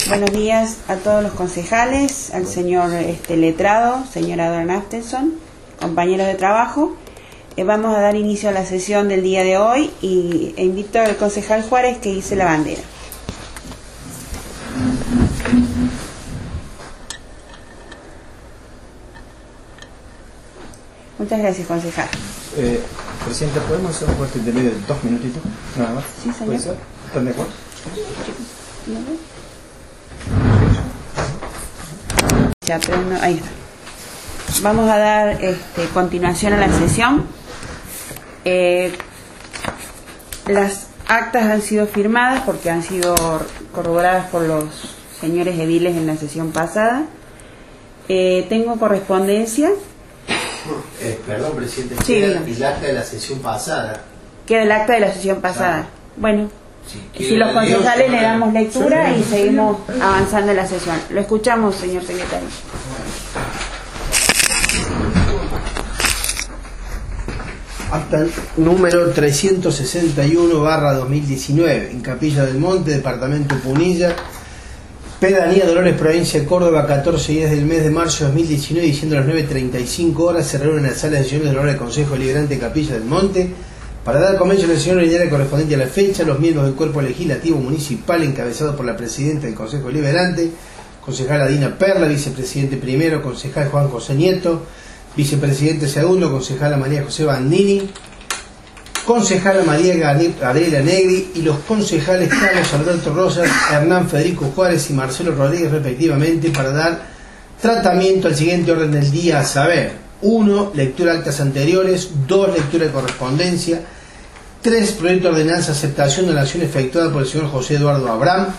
Buenos días a todos los concejales, al señor letrado, señora Dora Naftelson, compañeros de trabajo. Vamos a dar inicio a la sesión del día de hoy e invito al concejal Juárez que hice la bandera. Muchas gracias, concejal. Presidenta, ¿podemos hacer un corte de video de 2 minutitos? Nada más. Sí, señor. ¿Puede ser? ¿Están de acuerdo? Ya, pero no, ahí está. Vamos a dar continuación a la sesión. Las actas han sido firmadas porque han sido corroboradas por los señores ediles en la sesión pasada. Tengo correspondencia. Perdón, presidente, Sí, queda el acta de la sesión pasada. Queda el acta de la sesión pasada. Claro. Bueno, Si si los concejales le damos lectura y seguimos avanzando en la sesión. Lo escuchamos, señor secretario. Acta número 361/2019, en Capilla del Monte, departamento Punilla, Pedanía Dolores, provincia de Córdoba, 14 días del mes de marzo de 2019, diciendo a las 9:35 horas, se reúnen en la sala de sesiones del Honorable Consejo Deliberante de Capilla del Monte para dar comienzo a la sesión ordinaria correspondiente a la fecha. Los miembros del cuerpo legislativo municipal, encabezado por la presidenta del Consejo Deliberante, concejala Dina Perla, vicepresidente primero, concejal Juan José Nieto, vicepresidente segundo, concejala María José Bandini, concejala María Gabriela Negri y los concejales Carlos Alberto Rosas, Hernán Federico Juárez y Marcelo Rodríguez respectivamente, para dar tratamiento al siguiente orden del día, a saber: 1. Lectura de actas anteriores. 2. Lectura de correspondencia. 3. Proyecto de ordenanza aceptación de la acción efectuada por el señor José Eduardo Abraham.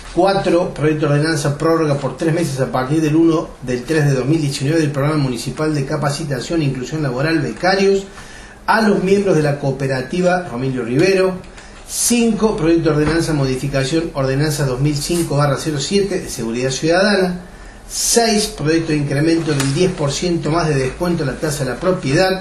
4. Proyecto de ordenanza prórroga por 3 meses a partir del 1/3 de 2019 del programa municipal de capacitación e inclusión laboral becarios a los miembros de la cooperativa Romilio Rivero. 5. Proyecto de ordenanza modificación ordenanza 2005/07 de seguridad ciudadana. 6. Proyecto de incremento del 10% más de descuento en la tasa de la propiedad.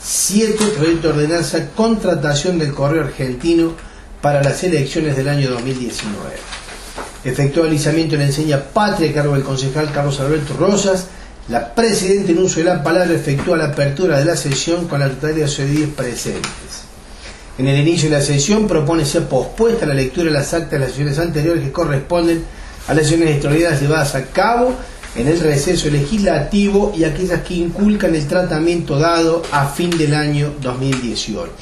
7. Proyecto de ordenanza contratación del correo argentino para las elecciones del año 2019. Efectuó alisamiento en la enseña patria a cargo del concejal Carlos Alberto Rosas. La presidenta, en uso de la palabra, efectúa la apertura de la sesión con la totalidad de los ediles presentes. En el inicio de la sesión propone ser pospuesta la lectura de las actas de las sesiones anteriores que corresponden a las sesiones extraordinarias llevadas a cabo en el receso legislativo y aquellas que inculcan el tratamiento dado a fin del año 2018.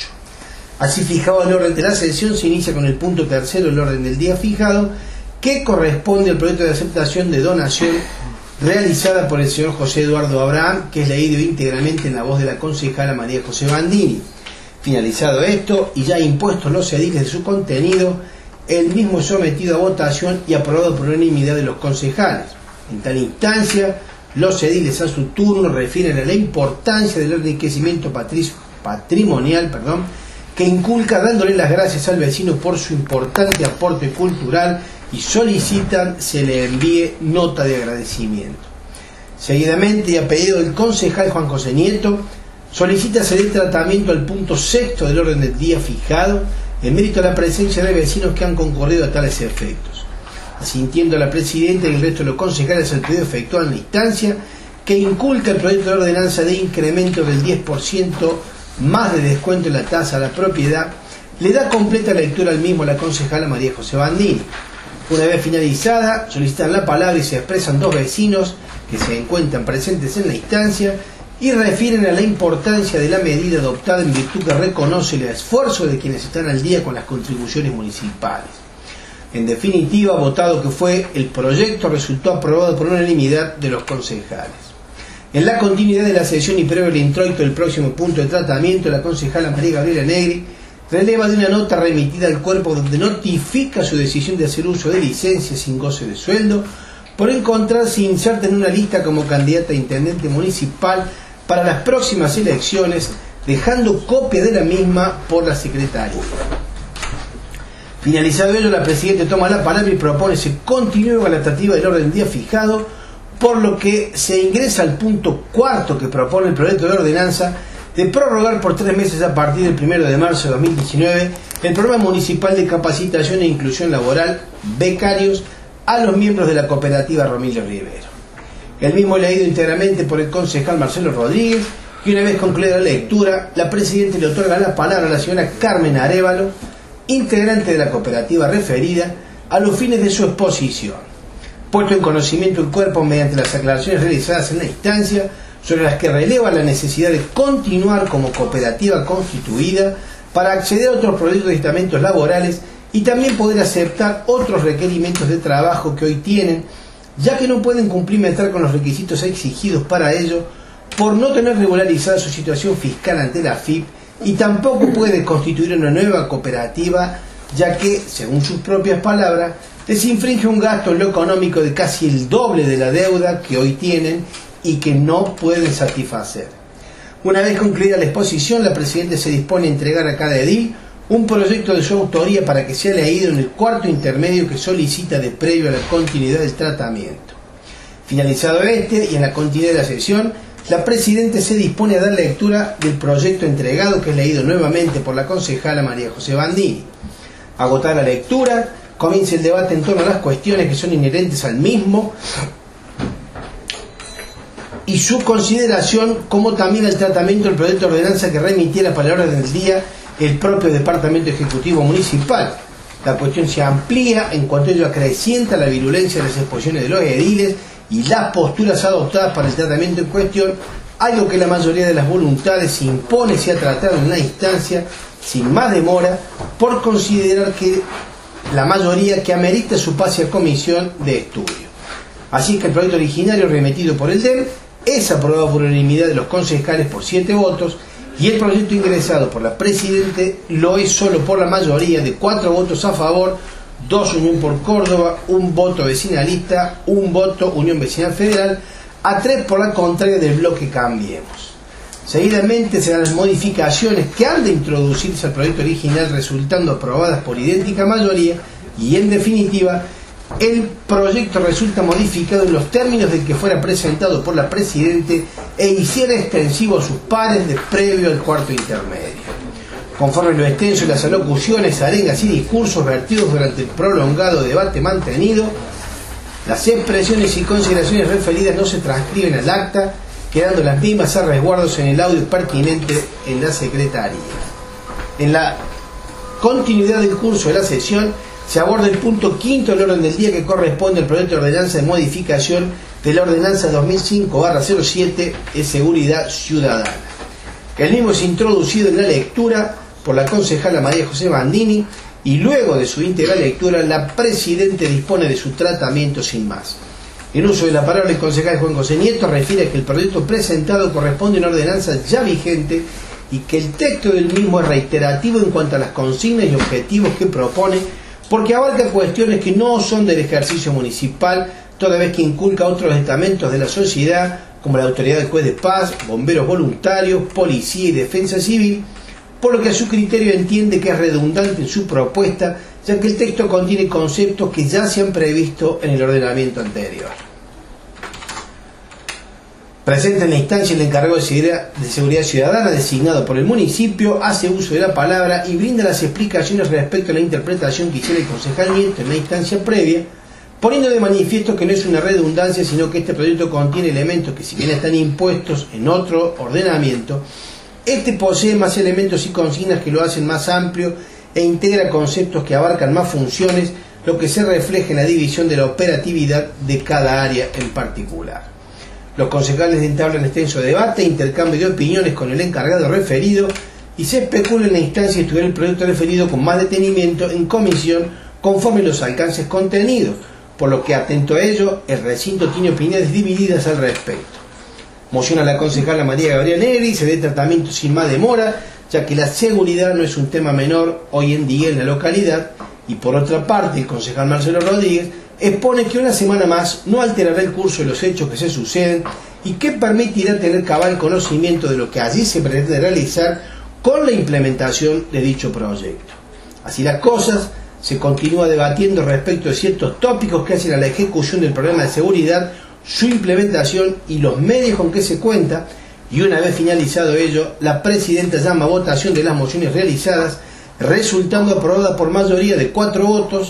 Así fijado el orden de la sesión, se inicia con el punto tercero del orden del día fijado, que corresponde al proyecto de aceptación de donación realizada por el señor José Eduardo Abraham, que es leído íntegramente en la voz de la concejala María José Bandini. Finalizado esto y ya impuestos los ediles de su contenido, el mismo es sometido a votación y aprobado por unanimidad de los concejales. En tal instancia, los ediles a su turno refieren a la importancia del enriquecimiento patrimonial que inculca, dándole las gracias al vecino por su importante aporte cultural, y solicitan se le envíe nota de agradecimiento. Seguidamente, y a pedido del concejal Juan José Nieto, solicita se dé tratamiento al punto sexto del orden del día fijado, en mérito a la presencia de vecinos que han concurrido a tales efectos. Asintiendo a la presidenta y el resto de los concejales al pedido efectuado en la instancia, que inculca el proyecto de ordenanza de incremento del 10% más de descuento en la tasa a la propiedad, le da completa lectura al mismo a la concejala María José Bandini. Una vez finalizada, solicitan la palabra y se expresan 2 vecinos que se encuentran presentes en la instancia y refieren a la importancia de la medida adoptada, en virtud que reconoce el esfuerzo de quienes están al día con las contribuciones municipales. En definitiva, votado que fue, el proyecto resultó aprobado por unanimidad de los concejales. En la continuidad de la sesión y previo al introito del próximo punto de tratamiento, la concejala María Gabriela Negri releva de una nota remitida al cuerpo donde notifica su decisión de hacer uso de licencia sin goce de sueldo por encontrarse inserta en una lista como candidata a intendente municipal para las próximas elecciones, dejando copia de la misma por la secretaria. Finalizado ello, la presidenta toma la palabra y propone se continúe con la tratativa del orden del día fijado, por lo que se ingresa al punto cuarto que propone el proyecto de ordenanza de prorrogar por 3 meses a partir del 1 de marzo de 2019 el programa municipal de capacitación e inclusión laboral becarios a los miembros de la cooperativa Romilio Rivero. El mismo leído íntegramente por el concejal Marcelo Rodríguez, y una vez concluida la lectura, la presidenta le otorga la palabra a la señora Carmen Arévalo, integrante de la cooperativa referida, a los fines de su exposición. Puesto en conocimiento el cuerpo mediante las aclaraciones realizadas en la instancia, sobre las que releva la necesidad de continuar como cooperativa constituida para acceder a otros proyectos de estamentos laborales y también poder aceptar otros requerimientos de trabajo que hoy tienen, ya que no pueden cumplimentar con los requisitos exigidos para ello por no tener regularizada su situación fiscal ante la AFIP, y tampoco puede constituir una nueva cooperativa, ya que, según sus propias palabras, les infringe un gasto en lo económico de casi el doble de la deuda que hoy tienen y que no pueden satisfacer. Una vez concluida la exposición, la presidenta se dispone a entregar a cada edil un proyecto de su autoría para que sea leído en el cuarto intermedio que solicita de previo a la continuidad del tratamiento. Finalizado este y en la continuidad de la sesión, la presidenta se dispone a dar lectura del proyecto entregado, que es leído nuevamente por la concejala María José Bandini. Agotada la lectura, comienza el debate en torno a las cuestiones que son inherentes al mismo y su consideración, como también el tratamiento del proyecto de ordenanza que remitiera para la orden del día el propio Departamento Ejecutivo Municipal. La cuestión se amplía en cuanto ello acrecienta la virulencia de las exposiciones de los ediles y las posturas adoptadas para el tratamiento en cuestión, algo que la mayoría de las voluntades impone sea tratado en una instancia sin más demora, por considerar que la mayoría que amerita su pase a comisión de estudio. Así que el proyecto originario remitido por el DEM es aprobado por unanimidad de los concejales por 7 votos, y el proyecto ingresado por la Presidente lo es solo por la mayoría de 4 votos a favor, 2 Unión por Córdoba, 1 voto vecinalista, 1 voto Unión Vecinal Federal, a 3 por la contraria del bloque Cambiemos. Seguidamente se dan las modificaciones que han de introducirse al proyecto original, resultando aprobadas por idéntica mayoría, y en definitiva el proyecto resulta modificado en los términos de que fuera presentado por la Presidente e hiciera extensivo a sus pares de previo al cuarto intermedio. Conforme lo extenso de las alocuciones, arengas y discursos vertidos durante el prolongado debate mantenido, las expresiones y consideraciones referidas no se transcriben al acta, quedando las mismas a resguardos en el audio pertinente en la Secretaría. En la continuidad del curso de la sesión se aborda el punto quinto del orden del día, que corresponde al proyecto de ordenanza de modificación de la ordenanza 2005/07 de seguridad ciudadana. El mismo es introducido en la lectura por la concejala María José Bandini, y luego de su íntegra lectura la Presidente dispone de su tratamiento sin más. En uso de la palabra, el concejal Juan José Nieto refiere que el proyecto presentado corresponde a una ordenanza ya vigente y que el texto del mismo es reiterativo en cuanto a las consignas y objetivos que propone, porque abarca cuestiones que no son del ejercicio municipal, toda vez que inculca otros estamentos de la sociedad, como la autoridad del juez de paz, bomberos voluntarios, policía y defensa civil, por lo que a su criterio entiende que es redundante en su propuesta, ya que el texto contiene conceptos que ya se han previsto en el ordenamiento anterior. Presente en la instancia el encargado de seguridad ciudadana designado por el municipio, hace uso de la palabra y brinda las explicaciones respecto a la interpretación que hiciera el concejal Nieto en la instancia previa, poniendo de manifiesto que no es una redundancia, sino que este proyecto contiene elementos que, si bien están impuestos en otro ordenamiento, este posee más elementos y consignas que lo hacen más amplio e integra conceptos que abarcan más funciones, lo que se refleja en la división de la operatividad de cada área en particular. Los concejales entablan extenso debate e intercambio de opiniones con el encargado referido, y se especula en la instancia estudiar el proyecto referido con más detenimiento en comisión conforme los alcances contenidos, por lo que, atento a ello, el recinto tiene opiniones divididas al respecto. Moción a la concejala María Gabriela Negri, se dé tratamiento sin más demora, ya que la seguridad no es un tema menor hoy en día en la localidad, y por otra parte el concejal Marcelo Rodríguez expone que una semana más no alterará el curso de los hechos que se suceden y que permitirá tener cabal conocimiento de lo que allí se pretende realizar con la implementación de dicho proyecto. Así las cosas, se continúa debatiendo respecto de ciertos tópicos que hacen a la ejecución del programa de seguridad, su implementación y los medios con que se cuenta, y una vez finalizado ello, la Presidenta llama a votación de las mociones realizadas, resultando aprobada por mayoría de 4 votos,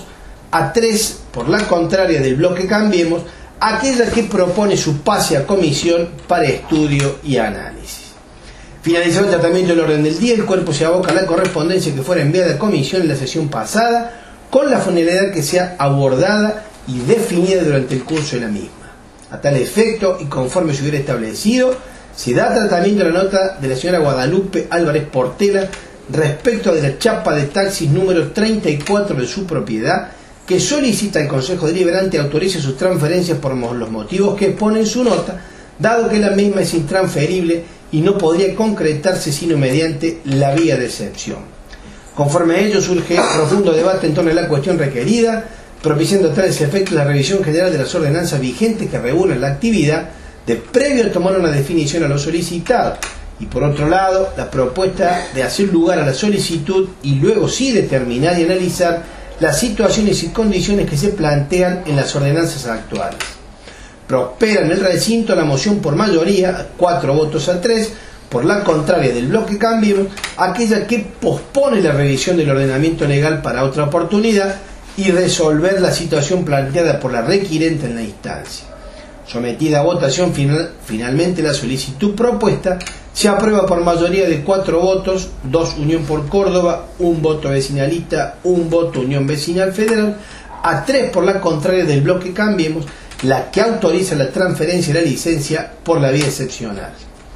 a 3, por la contraria del bloque Cambiemos, aquella que propone su pase a comisión para estudio y análisis. Finalizado el tratamiento del orden del día, el cuerpo se aboca a la correspondencia que fuera enviada a comisión en la sesión pasada, con la finalidad que sea abordada y definida durante el curso de la misma. A tal efecto, y conforme se hubiera establecido, se da tratamiento a la nota de la señora Guadalupe Álvarez Portela respecto de la chapa de taxis número 34 de su propiedad, que solicita al Consejo Deliberante autorice sus transferencias por los motivos que expone en su nota, dado que la misma es intransferible y no podría concretarse sino mediante la vía de excepción. Conforme a ello, surge profundo debate en torno a la cuestión requerida, propiciando a tales efectos la revisión general de las ordenanzas vigentes que regulan la actividad, de previo a tomar una definición a lo solicitado, y por otro lado, la propuesta de hacer lugar a la solicitud y luego sí determinar y analizar las situaciones y condiciones que se plantean en las ordenanzas actuales. Prospera en el recinto la moción por mayoría, 4 votos a 3, por la contraria del bloque Cambiemos, aquella que pospone la revisión del ordenamiento legal para otra oportunidad y resolver la situación planteada por la requirente en la instancia. Sometida a votación finalmente la solicitud propuesta, se aprueba por mayoría de 4 votos, 2 Unión por Córdoba, 1 voto vecinalista, 1 voto Unión Vecinal Federal, a 3 por la contraria del bloque Cambiemos, la que autoriza la transferencia de la licencia por la vía excepcional.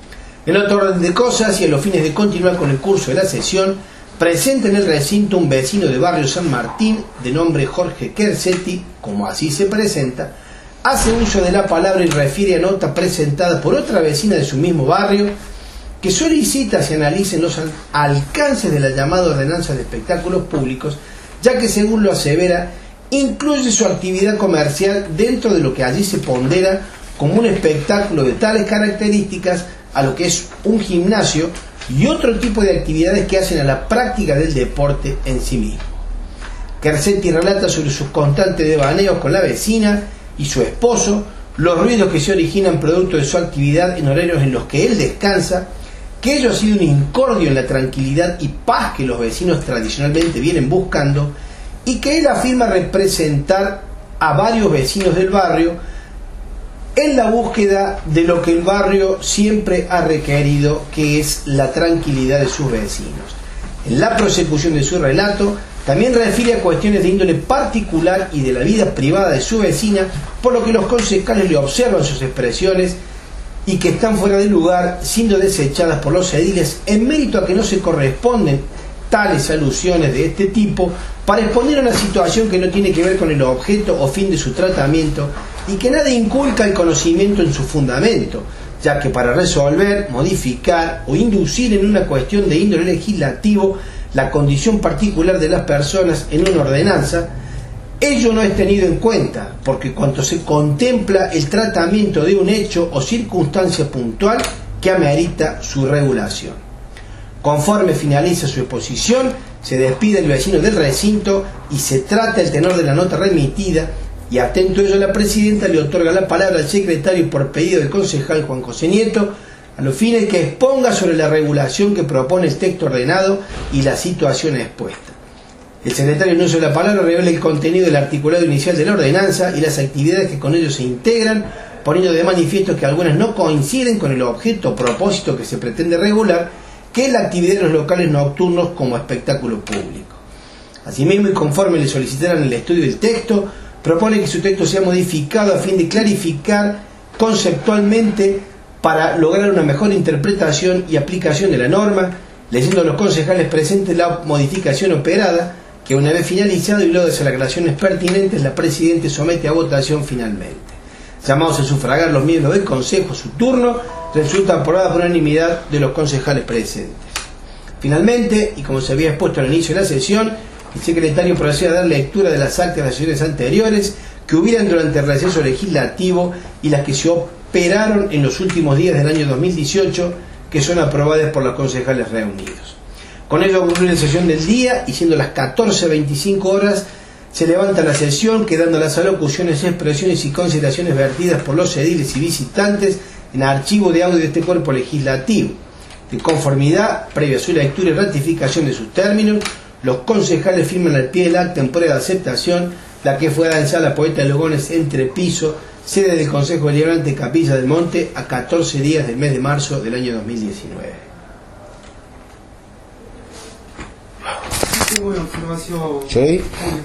En otro orden de cosas y a los fines de continuar con el curso de la sesión, presenta en el recinto un vecino de barrio San Martín, de nombre Jorge Kersetti, como así se presenta, hace uso de la palabra y refiere a nota presentada por otra vecina de su mismo barrio, que solicita se analicen los alcances de la llamada ordenanza de espectáculos públicos, ya que según lo asevera, incluye su actividad comercial dentro de lo que allí se pondera como un espectáculo de tales características a lo que es un gimnasio y otro tipo de actividades que hacen a la práctica del deporte en sí mismo. Kersetti relata sobre sus constantes devaneos con la vecina y su esposo, los ruidos que se originan producto de su actividad en horarios en los que él descansa, que ello ha sido un incordio en la tranquilidad y paz que los vecinos tradicionalmente vienen buscando, y que él afirma representar a varios vecinos del barrio en la búsqueda de lo que el barrio siempre ha requerido, que es la tranquilidad de sus vecinos. En la prosecución de su relato, también refiere a cuestiones de índole particular y de la vida privada de su vecina, por lo que los concejales le observan sus expresiones y que están fuera de lugar, siendo desechadas por los ediles en mérito a que no se corresponden tales alusiones de este tipo para exponer una situación que no tiene que ver con el objeto o fin de su tratamiento y que nada inculca el conocimiento en su fundamento, ya que para resolver, modificar o inducir en una cuestión de índole legislativo la condición particular de las personas en una ordenanza, ello no es tenido en cuenta, porque cuanto se contempla el tratamiento de un hecho o circunstancia puntual que amerita su regulación. Conforme finaliza su exposición, se despide el vecino del recinto y se trata el tenor de la nota remitida, y atento a ello la presidenta le otorga la palabra al secretario por pedido del concejal Juan José Nieto, a los fines que exponga sobre la regulación que propone el texto ordenado y la situación expuesta. El secretario en uso de la palabra revela el contenido del articulado inicial de la ordenanza y las actividades que con ello se integran, poniendo de manifiesto que algunas no coinciden con el objeto o propósito que se pretende regular, que es la actividad de los locales nocturnos como espectáculo público. Asimismo, y conforme le solicitaran el estudio del texto, propone que su texto sea modificado a fin de clarificar conceptualmente para lograr una mejor interpretación y aplicación de la norma, leyendo a los concejales presentes la modificación operada, que una vez finalizado y luego de las aclaraciones pertinentes, la Presidenta somete a votación finalmente. Llamados a sufragar los miembros del Consejo, su turno resulta aprobada por unanimidad de los concejales presentes. Finalmente, y como se había expuesto al inicio de la sesión, el secretario procede a dar lectura de las actas de las sesiones anteriores que hubieran durante el receso legislativo y las que se operaron en los últimos días del año 2018, que son aprobadas por los concejales reunidos. Con ello concluye la sesión del día y siendo las 14:25 horas se levanta la sesión, quedando las alocuciones, expresiones y consideraciones vertidas por los ediles y visitantes en archivo de audio de este cuerpo legislativo. De conformidad, previa a su lectura y ratificación de sus términos, los concejales firman al pie del acta en prueba de aceptación la que fue dada en Sala Poeta de Lugones, Entrepiso, sede del Consejo Deliberante Capilla del Monte, a 14 días del mes de marzo del año 2019. Tengo una información. Sí.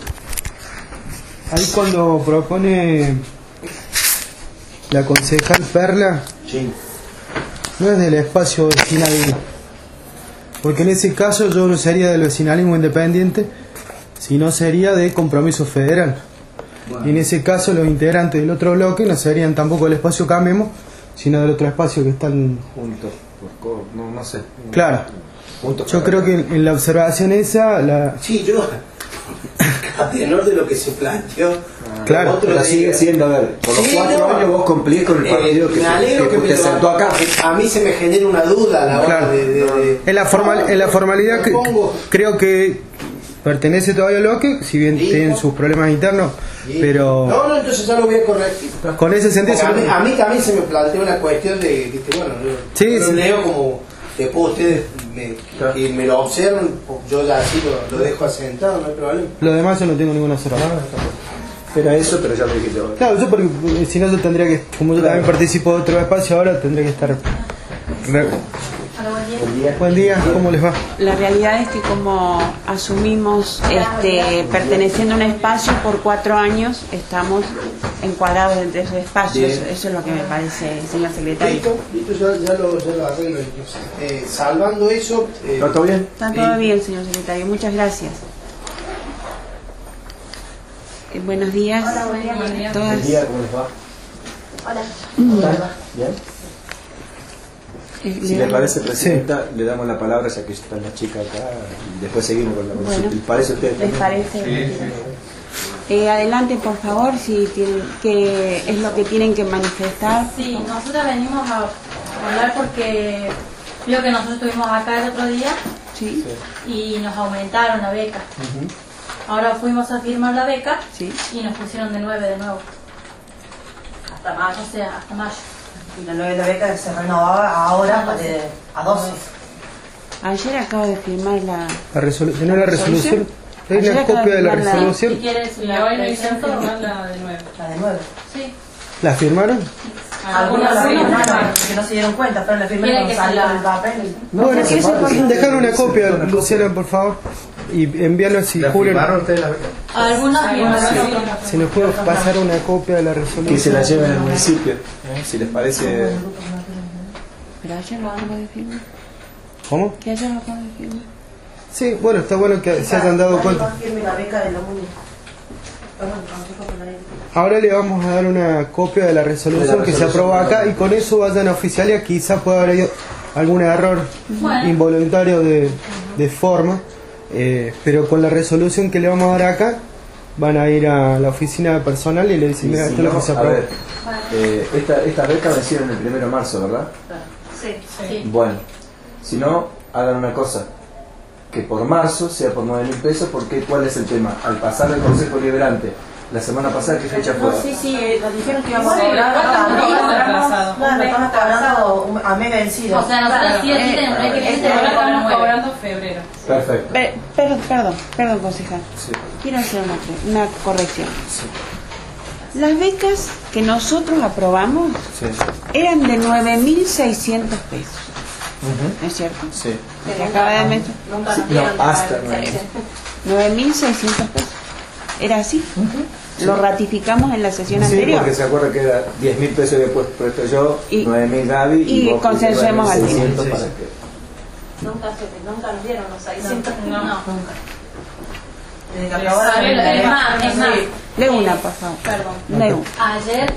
Ahí cuando propone la concejal Perla, Sí. no es del espacio vecinal, porque en ese caso yo no sería del vecinalismo independiente, sino sería de Compromiso Federal. Y en ese caso los integrantes del otro bloque no serían tampoco del espacio Cambiemos, sino del otro espacio que están Juntos. No sé. claro. Juntos. Yo creo que en la observación esa Sí, yo, a tenor de lo que se planteó, claro, otro Pero día- sigue siendo, a ver, por los Sí, 4 no. años vos cumplís con el partido me alegro que te sentó acá. A mí se me genera una duda a la hora Claro. de en la formalidad que, Pongo- creo que pertenece todavía al bloque, si bien Sí, tienen no. sus problemas internos, Sí. pero No, entonces ya lo voy a corregir. con ese sentido Porque a mí también se me plantea una cuestión de que, bueno, Sí, yo lo sí. leo como después ustedes que me lo observan, yo ya así lo dejo asentado, no hay problema. lo demás yo no tengo ninguna observación. Era eso, pero ya lo dijiste vos. Claro, yo porque si no yo tendría que, como yo también participo de otro espacio ahora, tendría que estar... Buen día, ¿cómo les va? La realidad es que como asumimos perteneciendo a un espacio por 4 años, estamos encuadrados dentro de ese espacio. Bien. Eso es lo que me parece, señor secretario. Listo, ya lo arreglo entonces. Salvando eso... ¿Está todo bien? Está todo bien, señor secretario. Muchas gracias. Buenos días. Hola, buen día. a todas. Buen día, ¿cómo les va? Hola. ¿Bien? Si Le- les parece, Presidenta, le damos la palabra, ya que está la chica acá, y después seguimos con la consulta. Bueno. ¿Les parece a ustedes? ¿Les parece? Adelante, por favor, si tienen, qué es lo que tienen que manifestar. Sí, nosotros venimos a hablar porque creo que nosotros estuvimos acá el otro día Sí, y nos aumentaron la beca. Ahora fuimos a firmar la beca sí. y nos pusieron de 9 de nuevo. Hasta mayo. O sea, hasta mayo. Y la nueva beca se renovaba ahora a 12. Ayer acabo de firmar la... La resolución, ¿no la resolución? ¿Hay Ayer una acaba copia de la de firmar la- Si resolución? quieres, Y la hoy me presento. hicieron firmar la de nuevo. La de 9. Sí. ¿La firmaron? Algunos la Algunos firmaron no. porque no se dieron cuenta, pero la firmaron Quiere cuando que salió se la- el papel. Bueno, Sí, sí, sí. dejar una copia, Luciana, por favor, y envíalo si ¿La Julio, firmaron ustedes la beca? Algunos firmaron. si nos puede pasar una copia de la Que se resolución. la lleven al municipio, si les parece. Pero ayer lo acabo de firmar. ¿Cómo? Que ayer lo acabo de firmar. Sí, bueno, está bueno que se hayan dado cuenta. Firme la beca de la MUNI. Bueno, el Consejo Federal. Ahora le vamos a dar una copia de la resolución que se aprobó acá y con eso vayan a oficialía. Quizás pueda haber habido algún error Bueno. involuntario de forma, pero con la resolución que le vamos a dar acá van a ir a la oficina de personal y le dicen, mira, Si esto es lo no, que se a aprobó. ver, estas becas vencieron el 1 de marzo, ¿verdad? Sí, sí. Bueno, si no, hagan una cosa, que por marzo sea por 9.000 pesos, porque ¿cuál es el tema? Al pasar el Consejo Liberante, la semana pasada, ¿qué fecha fue? No, sí, nos dijeron que íbamos a Sí, cobrar. ¿cuánto No, nos no, atrasado? no, estamos cobrando a mes vencido. O sea, nosotros sí o sí tenemos que Ahora estamos cobrando febrero. Perfecto. Perdón, concejal. Sí. Quiero hacer una corrección. Las becas que nosotros aprobamos Sí. eran de 9.600 pesos. ¿No es cierto? Sí. Que acaba de mencionar. Nunca nos No, dieron hasta 9.600 pesos. Era así. Lo ratificamos en la sesión Sí, anterior. porque se acuerda que era 10.000 pesos después puesto yo, Y- 9.000 Gaby y vos consensuemos al 9.600 final. para que... Nunca nos dieron los 600. No. Nunca. Desde que aprobaron Sale la la Es beca. más, es más. Lee una, por favor. Perdón. Lee una. Ayer,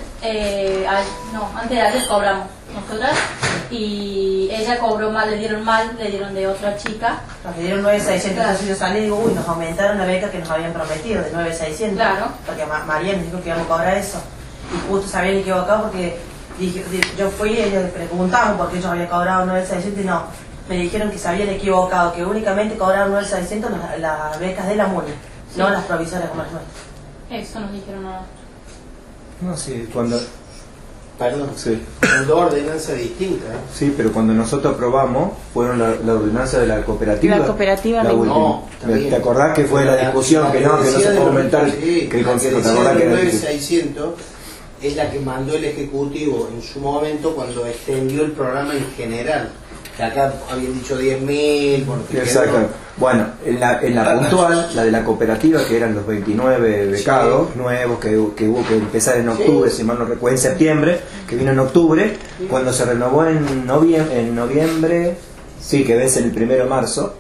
antes de ayer cobramos nosotras y ella cobró mal, le dieron de otra chica. Nos dieron 9.600, entonces yo salí y digo, uy, nos aumentaron la beca que nos habían prometido, de 9.600. Claro. Porque María nos dijo que íbamos a cobrar eso. Y justo se habían equivocado porque yo fui y ellos preguntamos por qué ellos habían cobrado 9.600 y no. Me dijeron que se habían equivocado, que únicamente cobraron 9.600 las becas de la MUNI, no las provisorias como las nuestras. Eso nos dijeron a nosotros. No, sí, cuando Perdón, Sí. son dos ordenanzas distintas. Sí, pero cuando nosotros aprobamos, fueron la ordenanza de la cooperativa. La cooperativa La me- última. No, también. ¿Te acordás que fue la discusión? Que no se puede aumentar, que el Consejo, ¿te acordás que era el 9600 es la que mandó el Ejecutivo en su momento cuando extendió el programa en general. Que acá habían dicho 10.000, porque Exacto. Bueno, en la puntual, la de la cooperativa, que eran los 29 becados nuevos que hubo que empezar en octubre, si mal no recuerdo, en septiembre, que vino en octubre, cuando se renovó en noviembre, sí, que vence el 1 de marzo,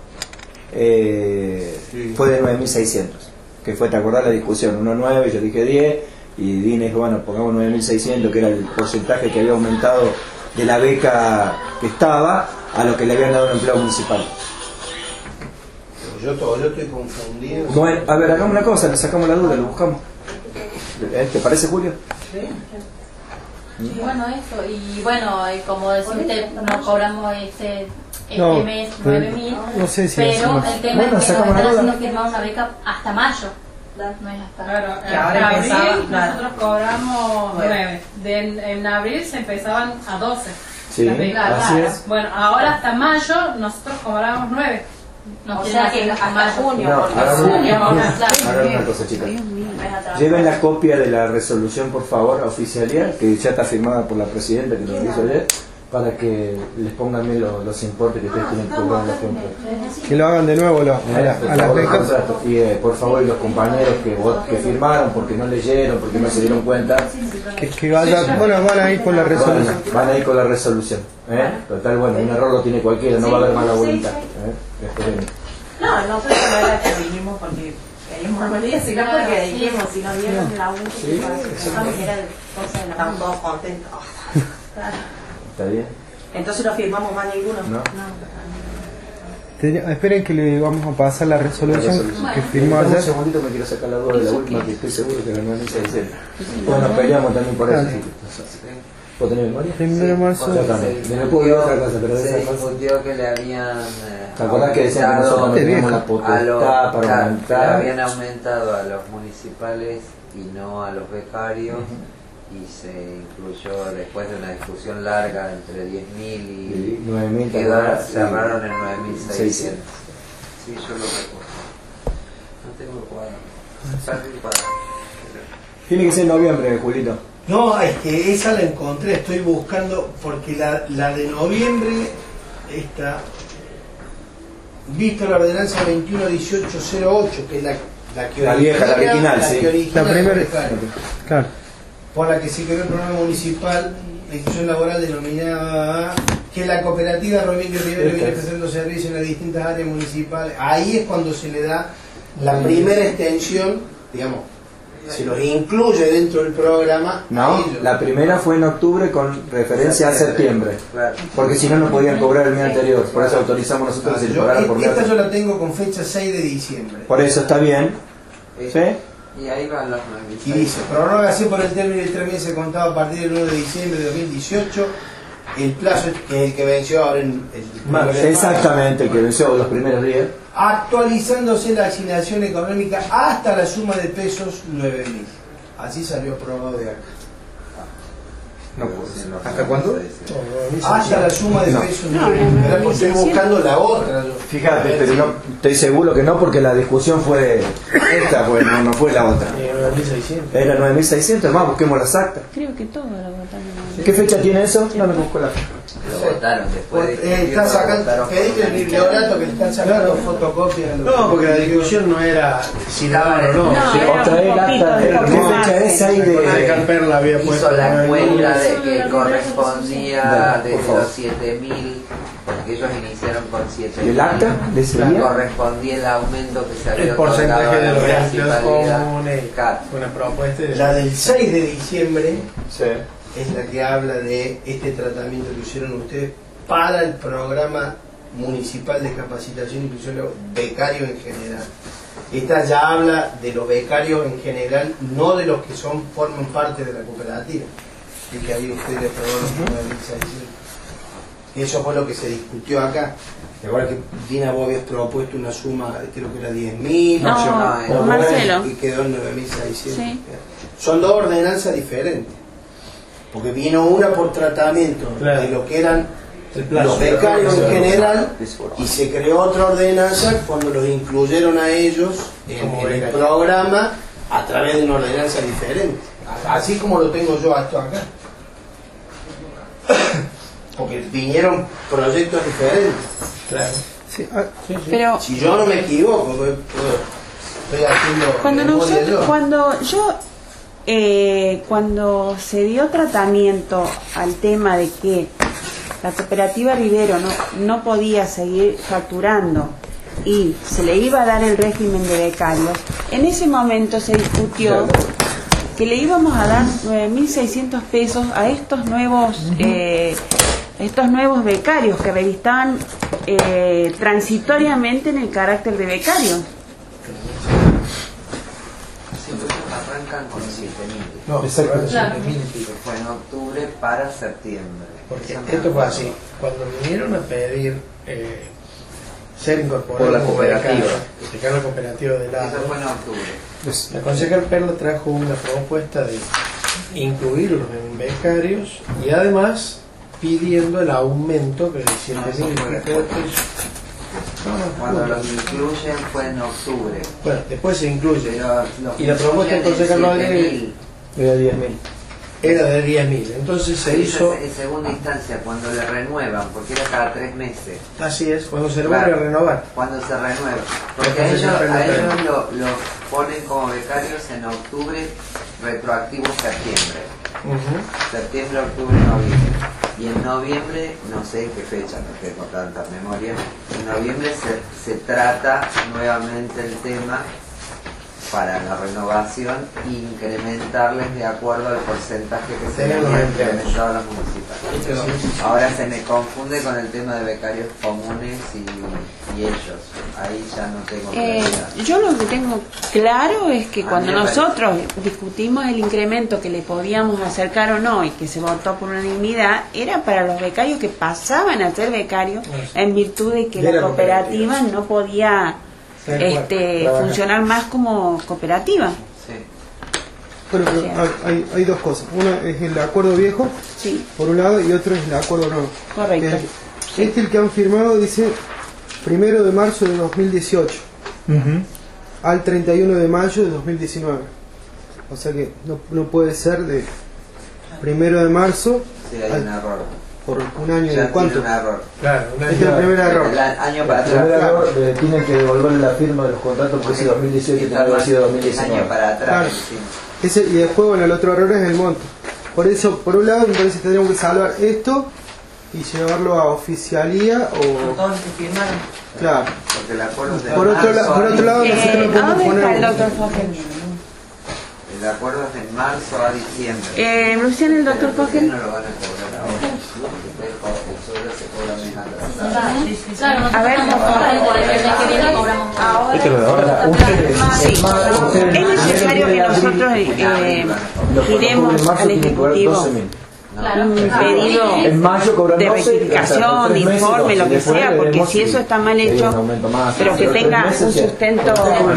fue de 9.600, que fue, ¿te acordás la discusión? 1.9, yo dije 10, y Dina dijo, bueno, pongamos 9.600, que era el porcentaje que había aumentado de la beca que estaba a lo que le habían dado un empleo municipal. yo estoy confundido. Bueno, a ver, hagamos una cosa, le sacamos la duda, lo buscamos. ¿Te parece, Julio? Y bueno, eso. Y bueno, como decirte, no cobramos este No, mes pero 9.000. no sé si pero hacemos. el tema Bueno, es que nos sacamos la están duda. haciendo firmar una beca hasta mayo. No es hasta. Claro, Que ahora en abril empezaba, claro. nosotros cobramos Bueno. 9. En abril se empezaban a 12. Sí, las becas. así es. Bueno, ahora hasta mayo nosotros cobramos 9. Nos O quieren sea que hacer hasta mayo. junio, No, porque hagamos junio, una, claro. hagamos una cosa, chicas. Dios mío. Lleven la copia de la resolución, por favor, a oficialía, que ya está firmada por la presidenta, que lo hizo ayer, para que les pongan bien los importes que ustedes tienen que cobrar en la cuenta. Que lo hagan de nuevo Por a las favor, los becas. contratos. Y por favor, y los compañeros que firmaron porque no leyeron, porque no se dieron cuenta, Que vaya, bueno, van a ir con la resolución. van a ir con la resolución. Total, bueno, un error lo tiene cualquiera, no va a haber mala voluntad. Esperemos. No, nosotros no era que vinimos porque queríamos venir, sino porque dijimos, si nos dieron el aumento, pensamos que era de cosa de la Estamos todos contentos. ¿Está bien? Entonces no firmamos más ninguno. ¿No? Esperen que le vamos a pasar la resolución que firmó Dame un ayer. segundito, me quiero sacar la duda de la última, que estoy seguro que la nueva se dice. Bueno, nos peleamos también por eso. ¿Vos tenés memoria? 1 de marzo. Yo también. Me puedo ir a otra cosa, pero de Se esa cosa. discutió que le habían ¿Te acordás que decían que nosotros no teníamos la a los potestad para le aumentar? habían aumentado a los municipales y no a los becarios, y se incluyó después de una discusión larga entre 10.000 y 9.000, cerraron en 9.600. 600. Sí, yo lo recuerdo. No tengo el cuadro. Perdí el cuadro. Tiene que ser en noviembre, Julito. No, es que esa la encontré, estoy buscando, porque la de noviembre, esta, visto la ordenanza 21.1808, que es la que La vieja, la original, sí. que origina La primera. claro, Claro. por la que se creó el programa municipal de inclusión laboral denominada que la cooperativa Romilio Rivero viene prestando servicios en las distintas áreas municipales. Ahí es cuando se le da la primera extensión, digamos, se los incluye dentro del programa. No, a ellos. la primera fue en octubre con referencia a septiembre. Claro. Porque si no, no podían cobrar el mes anterior. Por eso autorizamos nosotros que se Yo- pagara por mes. esta yo la tengo con fecha 6 de diciembre. Por eso está bien. ¿Sí? Y ahí van los 9.600. Y dice, prorrogación por el término de 3 meses contado a partir del 9 de diciembre de 2018. El plazo que es el que venció ahora en el 1 de Exactamente, el que venció los primeros días. actualizándose la asignación económica hasta la suma de pesos 9.000. Así salió aprobado de acá. No Sí, puede ser. los ¿Hasta cuándo? 9.600. Hasta la suma de No. pesos No, 9.000. Era porque estoy 9.600. buscando la otra. yo. Fíjate, pero no, estoy seguro que no, porque la discusión fue esta, pues, no fue la otra. 9.600. Era 9.600, más busquemos las actas. Creo que todo lo votaron. ¿Qué fecha tiene eso? No me busco la fecha. Lo votaron después de Está discutirlo, sacando, votaron pediste el por bibliorato que le están sacando fotocopias. No, porque la discusión no era si daban o no. No, Sí, era Otra un vez poquito acta, de ¿qué poco fecha es ahí de...? Perla había Hizo puesto la cuenta de Eso que lo correspondía Dale, desde por favor. los 7.000, porque ellos iniciaron con 7.000. ¿El acta de ese día? Correspondía el aumento que se había el porcentaje otorgado de a los la empleados municipalidad. comunes. Claro. Una propuesta de La del 6 de diciembre Sí. es la que habla de este tratamiento que hicieron ustedes para el programa municipal de capacitación e inclusión de becarios en general. Esta ya habla de los becarios en general, no de los que forman parte de la cooperativa, y que ahí ustedes aprobaron los 9.600. Eso fue lo que se discutió acá. Igual que Dina, vos habías propuesto una suma, creo que era 10.000, No, Marcelo. y quedó en 9.600. Sí. Son dos ordenanzas diferentes. porque vino una por tratamiento Claro. de lo que eran El plazo. los becarios en general, y se creó otra ordenanza cuando los incluyeron a ellos Como en el becario. programa a través de una ordenanza diferente, así como lo tengo yo esto acá, porque vinieron proyectos diferentes. Claro. Sí, Pero Si yo no me equivoco, porque estoy haciendo cuando memoria nosotros, yo. cuando se dio tratamiento al tema de que la cooperativa Rivero no podía seguir facturando y se le iba a dar el régimen de becarios, en ese momento se discutió que le íbamos a dar 9.600 pesos a estos nuevos becarios que revistaban transitoriamente en el carácter de becarios. Arrancan con 7.000. No, exacto. Claro. Que fue en octubre para septiembre. Porque Eso me esto fue acuerdo. así. Cuando vinieron a pedir ser incorporados Por la como cooperativa. becarios, que quedó la cooperativa de Eso lado, fue en octubre. la concejal Perla trajo una propuesta de incluirlos en becarios y además pidiendo el aumento que de 7.000 pesos. Cuando los incluyen fue en octubre. Bueno, después se incluye. Pero los Y la propuesta del incluyen concejal en Rodríguez 7.000. Era 10.000. era de 10.000. Entonces se hizo, En segunda instancia, cuando le renuevan, porque era cada 3 meses. así es, cuando se le vuelve a Claro. renovar. Cuando se renueva. Porque a Entonces ellos, siempre a lo ellos traen. los ponen como becarios en octubre, retroactivo septiembre. Septiembre, octubre, noviembre. Y en noviembre, no sé en qué fecha, no tengo tanta memoria, en noviembre se trata nuevamente el tema para la renovación e incrementarles de acuerdo al porcentaje que se le Tener los había empleados. incrementado a las municipalidades. Ahora se me confunde con el tema de becarios comunes y ellos. Ahí ya no tengo claridad. Yo lo que tengo claro es que A cuando mí me nosotros discutimos el incremento que le podíamos acercar o no y que se votó por unanimidad, era para los becarios que pasaban a ser becarios en virtud de que De la la cooperativa cooperativa. no podía Tal cual, trabajar. funcionar más como cooperativa. Sí. Bueno, pero hay dos cosas. Una es el acuerdo viejo, Sí, por un lado, y otro es el acuerdo nuevo. correcto. Que el que han firmado dice 1 de marzo de 2018 al 31 de mayo de 2019. O sea que no puede ser de 1 de marzo Sí, hay un error. por un año. Ya ¿De cuánto? tiene un error. Claro, Este es el primer error. El año para El primer atrás. error, tienen que devolverle la firma de los contratos porque ese 2018 tiene que haber sido El año 2019. para atrás. Claro. Sí. Y después, bueno, el otro error es el monto. Por eso, por un lado, me parece que tendríamos que salvar esto y llevarlo a oficialía Con o... todos los que firmaron. Claro. Porque el acuerdo es de Por otro lado, nosotros no ¿A podemos dónde está el poner... doctor Fogel? El acuerdo es de marzo a diciembre. Luciano, el doctor Pero ¿por qué Fogel. no lo van a cobrar ahora? El sueldo se cobra mes atrasado. Claro, nosotros A ver, estamos por favor. por el mes que viene cobramos todo. Ahora, ustedes, Es necesario que nosotros giremos al Ejecutivo un pedido en mayo cobran de 12, rectificación, o sea, por de 3 meses, informe, lo que después sea, porque veremos si eso está mal hay hecho, un aumento más. pero que Pero tenga 3 meses un ya. sustento.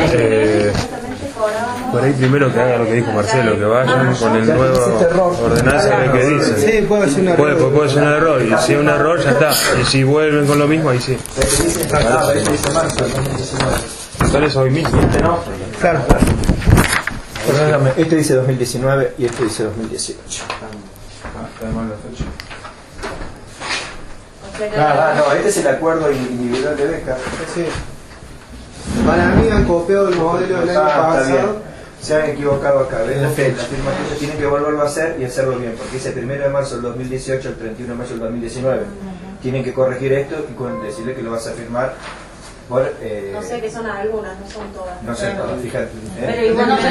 Por ahí primero que haga lo que dijo Marcelo, que vayan con el nuevo ordenanza a ver qué dicen. Sí, puede ser un error. Puede ser un error, y si es un error ya está. Y si vuelven con lo mismo, ahí sí. Tal es hoy mismo. Claro. Este dice 2019 y este dice 2018. No, este es el acuerdo individual de beca. Sí. Para mí han copiado el modelo del año Está bien. pasado. Se han equivocado acá. Vemos que fecha. la firma que ellos tienen que volverlo a hacer y hacerlo bien, porque dice 1 de marzo del 2018 al 31 de mayo del 2019. Tienen que corregir esto y decirle que lo vas a firmar por... No sé que son algunas, no son todas. No sé, todo, fíjate. Pero igual no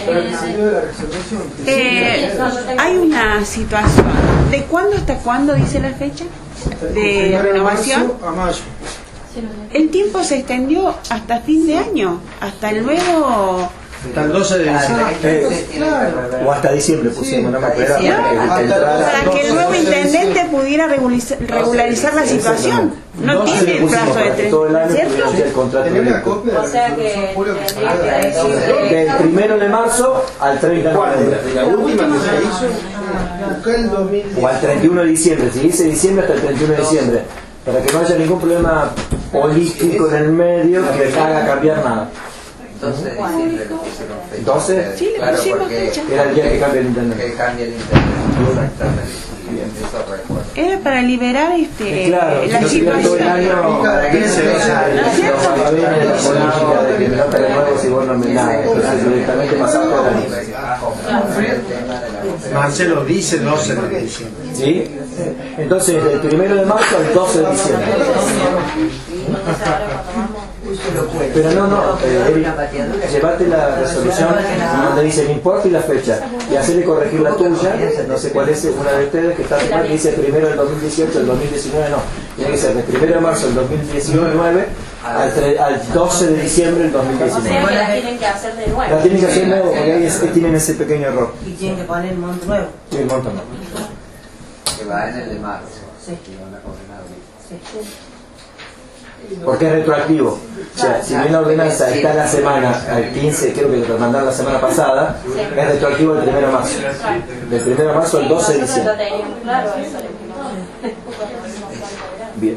Hay una situación. ¿De cuándo hasta cuándo dice la fecha de renovación? A mayo. El tiempo se extendió hasta fin de año, hasta el nuevo Hasta el 12 de diciembre. O hasta diciembre pusimos, no me acuerdo. Para que el nuevo intendente pudiera regularizar la situación. No tiene el plazo de 3 meses, ¿cierto? O sea que tendría que decir del 1 de marzo al 30 de noviembre. La última que se hizo fue el 2010. O al 31 de diciembre, si dice diciembre hasta el 31 de diciembre, para que no haya ningún problema político en el medio que haga cambiar nada. 12 de diciembre le pusieron fecha. 12, Sí, le claro, pusimos porque fecha. era el día que cambia el intendente. Que cambia el internet. Exactamente. Bien, eso recuerdo. Era para liberar Claro, la si no sería todo el situación. año para que se vaya la política de que no te renuevo si vos no me das. Entonces directamente pasaba todo el año. Marcelo dice 12 de diciembre. ¿Sí? Entonces, del 1 de marzo al 12 de diciembre. Pero no, llevate la resolución donde dice el importe y la fecha y hacerle corregir la tuya, no sé cuál es una de ustedes que está que dice primero del 2018, el 2019 no, tiene que ser del 1 de marzo del 2019 al 12 de diciembre del o sea 2019. que la tienen que hacer de nuevo. La tienen que hacer de nuevo porque ahí tienen ese pequeño error. Y tienen que poner el monto nuevo. Sí, el monto no. Que va en el de marzo. Sí. Que van a condenar ahorita. Sí. Porque es retroactivo. O sea, si bien la ordenanza está en la semana, al 15, creo que lo mandaron la semana pasada, es retroactivo del 1 de marzo. Del 1 de marzo al 12 de Nosotros diciembre. lo teníamos claro, eso Bien.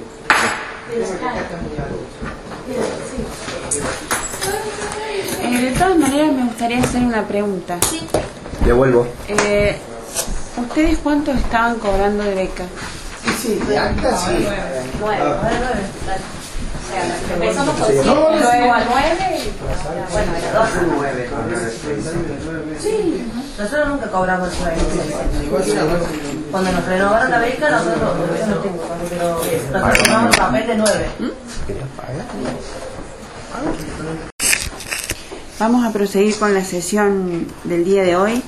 De todas maneras me gustaría hacer una pregunta. Devuelvo. ¿Ustedes cuánto estaban cobrando de beca? Sí, de acta sí. 9. O sea, empezamos con 7, luego a 9 y bueno, era 12. 9. Sí, nosotros nunca cobramos el sueldo. Cuando nos renovaron la beca, nosotros tomamos papel de 9. Vamos a proseguir con la sesión del día de hoy.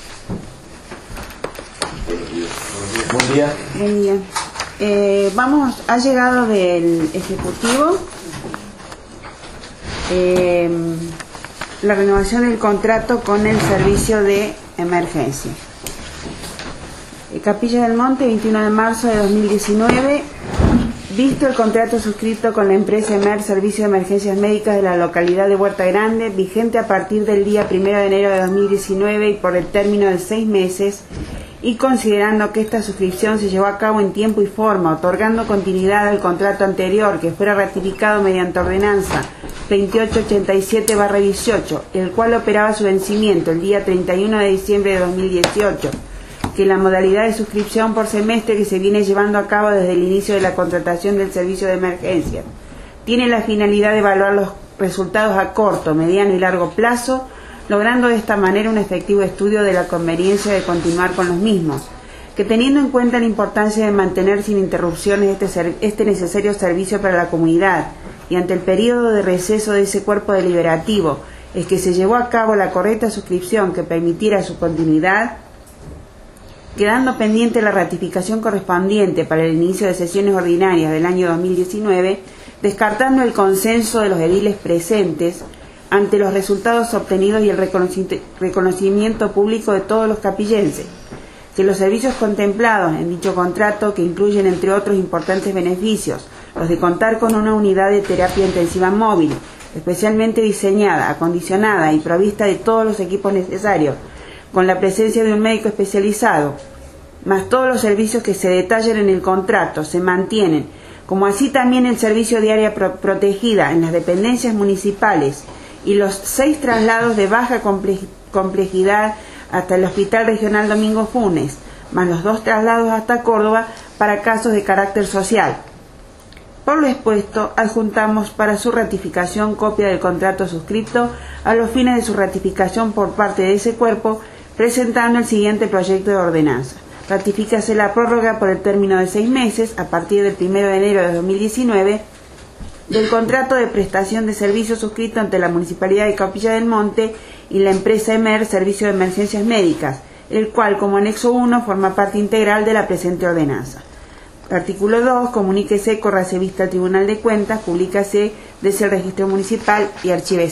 Buen día. Buen día. Ha llegado del Ejecutivo la renovación del contrato con el servicio de emergencia. Capilla del Monte, 21 de marzo de 2019. Visto el contrato suscrito con la empresa EMER Servicio de Emergencias Médicas de la localidad de Huerta Grande, vigente a partir del día 1 de enero de 2019 y por el término de 6 meses, y considerando que esta suscripción se llevó a cabo en tiempo y forma, otorgando continuidad al contrato anterior que fuera ratificado mediante ordenanza 2887/18, el cual operaba su vencimiento el día 31 de diciembre de 2018, que la modalidad de suscripción por semestre que se viene llevando a cabo desde el inicio de la contratación del servicio de emergencia tiene la finalidad de evaluar los resultados a corto, mediano y largo plazo, logrando de esta manera un efectivo estudio de la conveniencia de continuar con los mismos, que teniendo en cuenta la importancia de mantener sin interrupciones este necesario servicio para la comunidad y ante el periodo de receso de ese cuerpo deliberativo, es que se llevó a cabo la correcta suscripción que permitiera su continuidad, quedando pendiente la ratificación correspondiente para el inicio de sesiones ordinarias del año 2019, descartando el consenso de los ediles presentes ante los resultados obtenidos y el reconocimiento público de todos los capillenses, que los servicios contemplados en dicho contrato, que incluyen entre otros importantes beneficios, los de contar con una unidad de terapia intensiva móvil, especialmente diseñada, acondicionada y provista de todos los equipos necesarios, con la presencia de un médico especializado, más todos los servicios que se detallan en el contrato, se mantienen, como así también el servicio de área protegida en las dependencias municipales y los 6 traslados de baja complejidad hasta el Hospital Regional Domingo Funes, más los 2 traslados hasta Córdoba para casos de carácter social. Por lo expuesto, adjuntamos para su ratificación copia del contrato suscrito a los fines de su ratificación por parte de ese cuerpo, presentando el siguiente proyecto de ordenanza. Ratifícase la prórroga por el término de 6 meses, a partir del 1 de enero de 2019, del contrato de prestación de servicios suscrito ante la Municipalidad de Capilla del Monte y la empresa EMER Servicio de Emergencias Médicas, el cual, como anexo 1, forma parte integral de la presente ordenanza. Artículo 2. Comuníquese, córrase vista al Tribunal de Cuentas, publícase desde el Registro Municipal y archívese.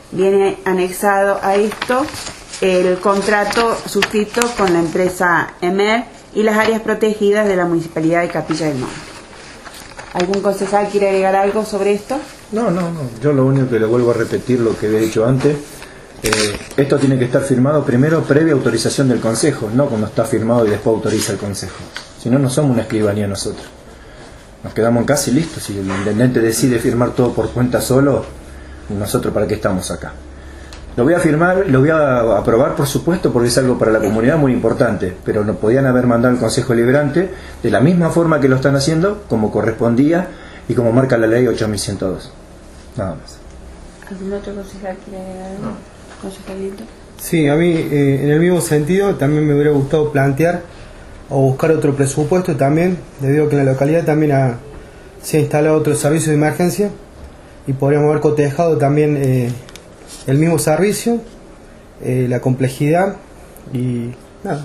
viene anexado a esto el contrato suscrito con la empresa EMER y las áreas protegidas de la Municipalidad de Capilla del Monte. ¿Algún concejal quiere agregar algo sobre esto? No. Yo lo único que le vuelvo a repetir lo que había dicho antes. Esto tiene que estar firmado primero previa autorización del Consejo, no cuando está firmado y después autoriza el Consejo. Si no, no somos una escribanía nosotros. Nos quedamos en casa y listo. Si el intendente decide firmar todo por cuenta solo, nosotros para qué estamos acá. Lo voy a firmar, lo voy a aprobar por supuesto porque es algo para la comunidad muy importante, pero lo podían haber mandado al Consejo Deliberante de la misma forma que lo están haciendo, como correspondía y como marca la ley 8102. Nada más. ¿Algún otro concejal quiere agregar algo? No. ¿Concejalito? Sí, a mí en el mismo sentido también me hubiera gustado plantear o buscar otro presupuesto también, debido a que en la localidad también se ha instalado otro servicio de emergencia y podríamos haber cotejado también el mismo servicio, la complejidad y nada.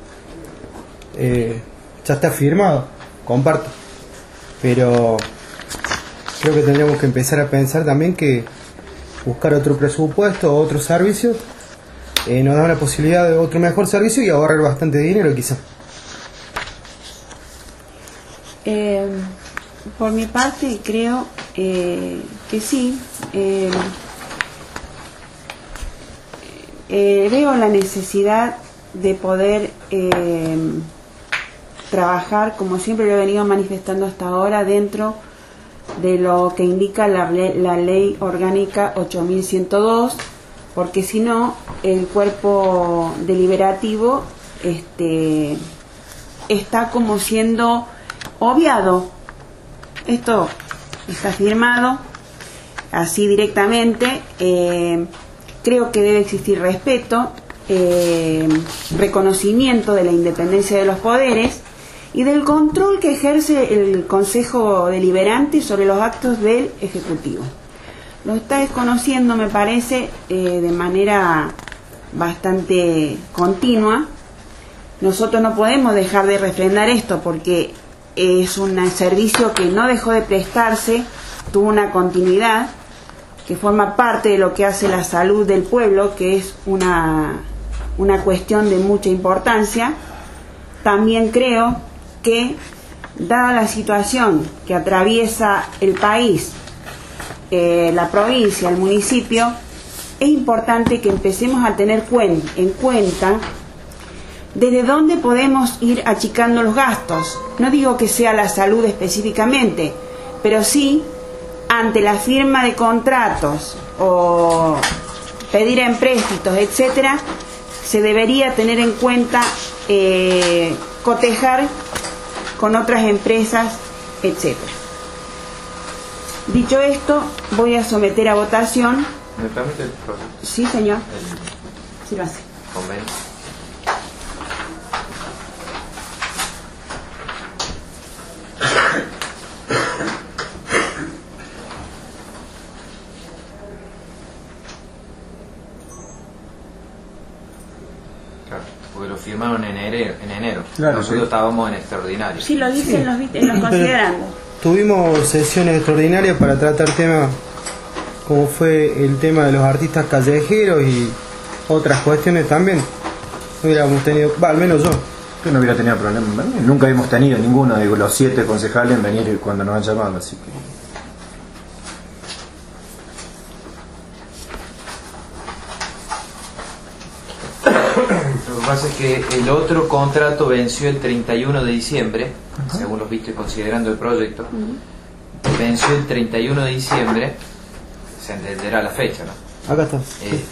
Ya está firmado, comparto, pero creo que tendríamos que empezar a pensar también que buscar otro presupuesto o otro servicio nos da la posibilidad de otro mejor servicio y ahorrar bastante dinero quizás. Por mi parte creo que sí. Veo la necesidad de poder trabajar, como siempre lo he venido manifestando hasta ahora, dentro de lo que indica la ley orgánica 8102, porque si no el cuerpo deliberativo está como siendo obviado. Esto está firmado así directamente. Creo que debe existir respeto, reconocimiento de la independencia de los poderes y del control que ejerce el Consejo Deliberante sobre los actos del Ejecutivo. Lo está desconociendo, me parece, de manera bastante continua. Nosotros no podemos dejar de refrendar esto porque es un servicio que no dejó de prestarse, tuvo una continuidad, que forma parte de lo que hace la salud del pueblo, que es una cuestión de mucha importancia. También creo que, dada la situación que atraviesa el país, la provincia, el municipio, es importante que empecemos a tener en cuenta desde dónde podemos ir achicando los gastos. No digo que sea la salud específicamente, pero sí ante la firma de contratos o pedir empréstitos, etcétera, se debería tener en cuenta cotejar con otras empresas, etcétera. Dicho esto, voy a someter a votación. ¿Me permite el proceso? Sí, señor. Sí lo hace. Convenio. Porque lo firmaron en enero. Claro, Nosotros sí. estábamos en extraordinario. Sí, lo dicen los considerandos. Tuvimos sesiones extraordinarias para tratar temas como fue el tema de los artistas callejeros y otras cuestiones también. Hubiéramos tenido, al menos yo. Yo no hubiera tenido problema en venir. Nunca hemos tenido ninguno de los 7 concejales en venir cuando nos han llamado, así que... Lo que pasa es que el otro contrato venció el 31 de diciembre, según los vistos y considerando el proyecto. Venció el 31 de diciembre, se entenderá la fecha, ¿no? Acá está.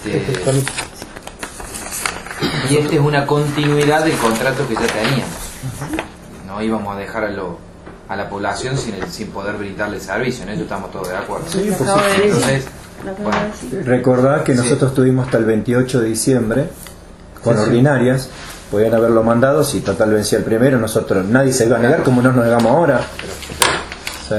Y esta es una continuidad del contrato que ya teníamos. No íbamos a dejar a la población sin poder brindarle el servicio, en eso estamos todos de acuerdo. Sí, pues Acabo de decir. Entonces, bueno, Recordad que nosotros tuvimos hasta el 28 de diciembre con ordinarias, podían haberlo mandado, si total vencía el primero, nosotros, nadie se iba a negar como no nos negamos ahora. Sí.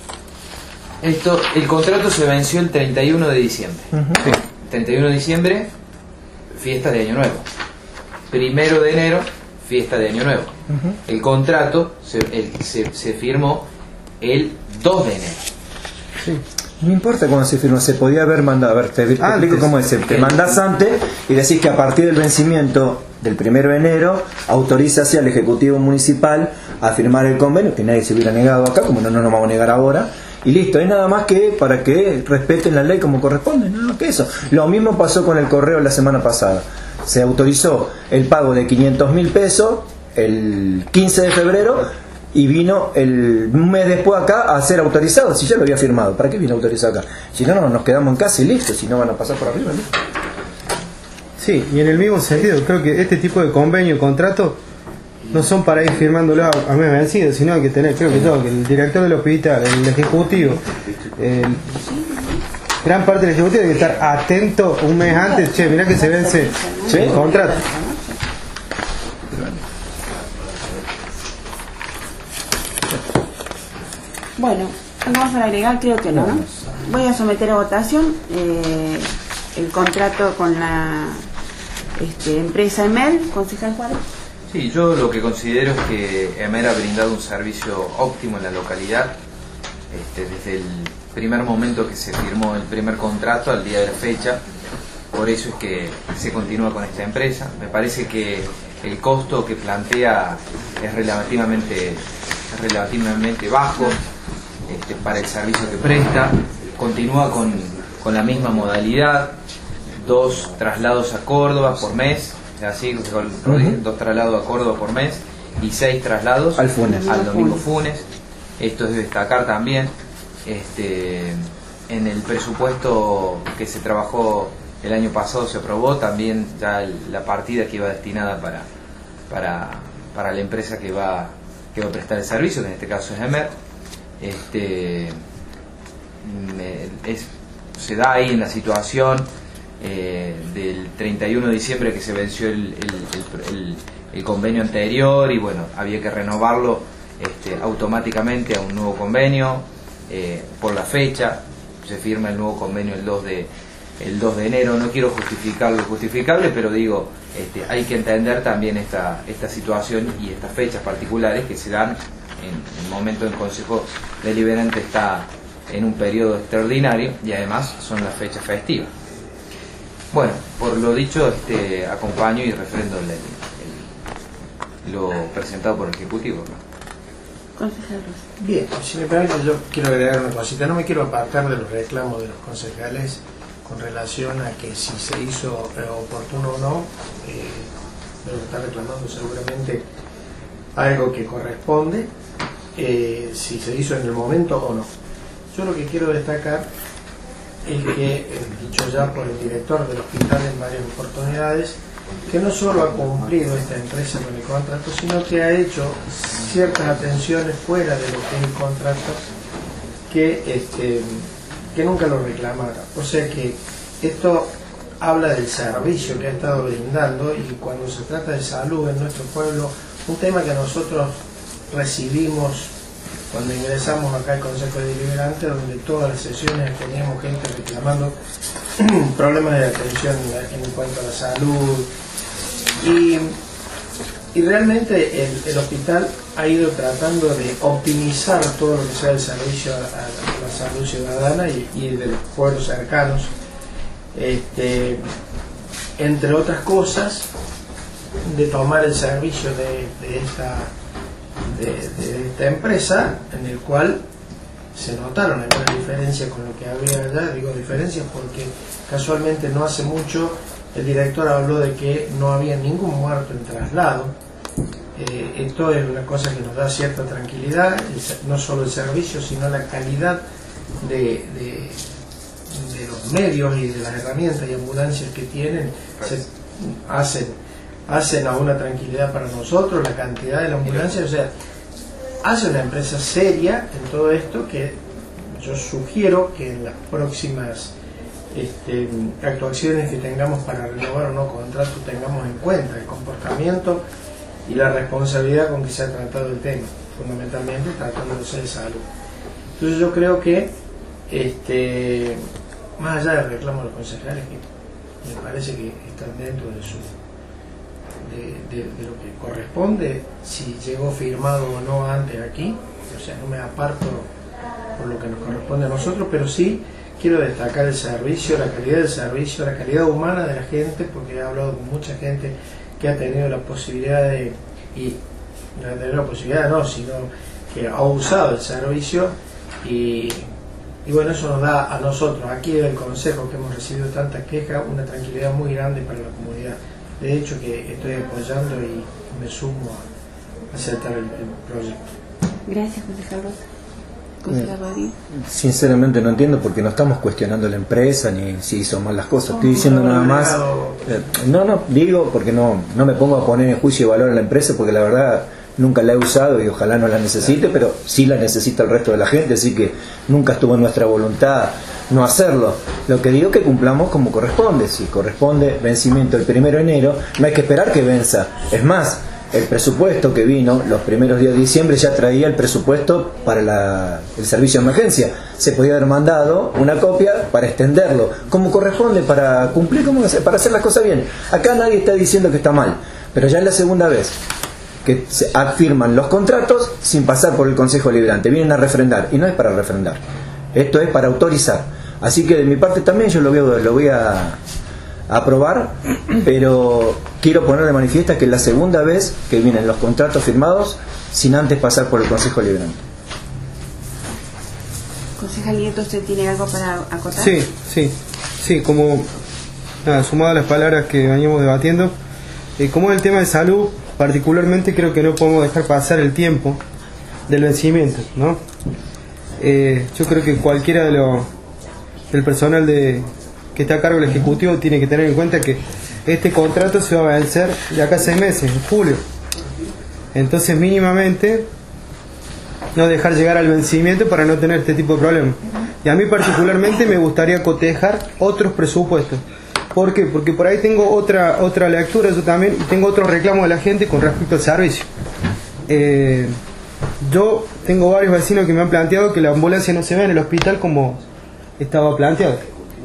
el contrato se venció el 31 de diciembre. 31 de diciembre, fiesta de Año Nuevo. 1 de enero, fiesta de Año Nuevo. El contrato se firmó el 2 de enero. Sí. No importa cuándo se firmó, se podía haber mandado. A ver, te explico cómo es. Te mandás antes y decís que a partir del vencimiento del 1 de enero autoriza hacia el Ejecutivo Municipal a firmar el convenio, que nadie se hubiera negado acá, como no nos vamos a negar ahora. Y listo, hay nada más que para que respeten la ley como corresponde, nada más que eso. Lo mismo pasó con el correo la semana pasada. Se autorizó el pago de 500.000 pesos el 15 de febrero y vino un mes después acá a ser autorizado. Si ya lo había firmado, ¿para qué vino autorizado acá? Si no, nos quedamos en casa y listo, si no van a pasar por arriba, ¿listo? Sí, y en el mismo sentido, creo que este tipo de convenio, contrato, no son para ir firmándolo a mes vencido, sino que tener, creo que el director del hospital, el ejecutivo, gran parte del ejecutivo debe estar atento un mes antes. Che, mirá que se vence el contrato. Bueno, ¿algo más para agregar? Creo que no. Voy a someter a votación el contrato con la empresa EMER, concejal Juárez. Sí, yo lo que considero es que EMER ha brindado un servicio óptimo en la localidad desde el primer momento que se firmó el primer contrato al día de la fecha. Por eso es que se continúa con esta empresa. Me parece que el costo que plantea es relativamente bajo para el servicio que presta. Continúa con la misma modalidad, 2 traslados a Córdoba por mes. Así, 2 traslados a Córdoba por mes y 6 traslados al domingo Funes. Esto es de destacar también. En el presupuesto que se trabajó el año pasado se aprobó también ya la partida que iba destinada para la empresa que va a prestar el servicio, que en este caso es EMER. Se da ahí en la situación del 31 de diciembre que se venció el convenio anterior y bueno, había que renovarlo automáticamente a un nuevo convenio por la fecha. Se firma el nuevo convenio el 2 de enero. No quiero justificar lo justificable, pero digo, hay que entender también esta situación y estas fechas particulares que se dan en el momento en que el Consejo Deliberante está en un periodo extraordinario y además son las fechas festivas. Bueno, por lo dicho, acompaño y refrendo lo presentado por el Ejecutivo, ¿no? Bien, si me permite, yo quiero agregar una cosita. No me quiero apartar de los reclamos de los concejales con relación a que si se hizo oportuno o no. Pero está reclamando seguramente algo que corresponde, si se hizo en el momento o no. Yo lo que quiero destacar es que, dicho ya por el director del hospital en varias oportunidades, que no solo ha cumplido esta empresa con el contrato, sino que ha hecho ciertas atenciones fuera de lo que es el contrato que nunca lo reclamara. O sea que esto habla del servicio que ha estado brindando, y cuando se trata de salud en nuestro pueblo, un tema que nosotros recibimos cuando ingresamos acá al Consejo Deliberante, donde todas las sesiones teníamos gente reclamando problemas de atención en cuanto a la salud, y realmente el hospital ha ido tratando de optimizar todo lo que sea el servicio a la salud ciudadana y de los pueblos cercanos, entre otras cosas, de tomar el servicio de esta empresa, en el cual se notaron algunas diferencias con lo que había allá. Digo diferencias porque casualmente no hace mucho el director habló de que no había ningún muerto en traslado. Esto es una cosa que nos da cierta tranquilidad, no solo el servicio, sino la calidad de los medios y de las herramientas y ambulancias que tienen, hacen a una tranquilidad para nosotros, la cantidad de la ambulancia. O sea, hace una empresa seria en todo esto, que yo sugiero que en las próximas actuaciones que tengamos para renovar o no contrato tengamos en cuenta el comportamiento y la responsabilidad con que se ha tratado el tema, fundamentalmente tratándose de salud. Entonces yo creo que más allá del reclamo de los concejales, que me parece que están dentro de lo que corresponde, si llegó firmado o no antes aquí, o sea, no me aparto por lo que nos corresponde a nosotros, pero sí quiero destacar el servicio, la calidad del servicio, la calidad humana de la gente, porque he hablado con mucha gente que ha tenido la posibilidad de, y no ha tenido la posibilidad no, sino que ha usado el servicio y bueno, eso nos da a nosotros, aquí del Consejo, que hemos recibido tantas quejas, una tranquilidad muy grande para la comunidad. De hecho, que estoy apoyando y me sumo a aceptar el proyecto. Gracias, concejal Rosa. Concejal Rodríguez. Sinceramente no entiendo porque no estamos cuestionando la empresa ni si hizo mal las cosas. Estoy diciendo nada más. No, digo porque no me pongo a poner en juicio y valor a la empresa porque la verdad nunca la he usado y ojalá no la necesite, pero sí la necesita el resto de la gente, así que nunca estuvo en nuestra voluntad no hacerlo. Lo que digo es que cumplamos como corresponde. Si corresponde vencimiento el 1 de enero, no hay que esperar que venza. Es más, el presupuesto que vino los primeros días de diciembre ya traía el presupuesto para el servicio de emergencia. Se podía haber mandado una copia para extenderlo como corresponde, para cumplir, para hacer las cosas bien. Acá nadie está diciendo que está mal, pero ya es la segunda vez que se firman los contratos sin pasar por el Consejo Deliberante. Vienen a refrendar, y no es para refrendar, esto es para autorizar. Así que de mi parte también yo lo voy a aprobar, pero quiero poner de manifiesto que es la segunda vez que vienen los contratos firmados sin antes pasar por el Consejo Deliberante. Concejal Nieto, ¿usted tiene algo para acotar? Sí, como sumado a las palabras que veníamos debatiendo, como el tema de salud, particularmente creo que no podemos dejar pasar el tiempo del vencimiento, ¿no? Yo creo que cualquiera del personal que está a cargo del Ejecutivo tiene que tener en cuenta que este contrato se va a vencer de acá a 6 meses, en julio. Entonces mínimamente no dejar llegar al vencimiento para no tener este tipo de problemas. Y a mí particularmente me gustaría cotejar otros presupuestos. ¿Por qué? Porque por ahí tengo otra lectura yo también, y tengo otro reclamo de la gente con respecto al servicio. Yo tengo varios vecinos que me han planteado que la ambulancia no se ve en el hospital como estaba planteado.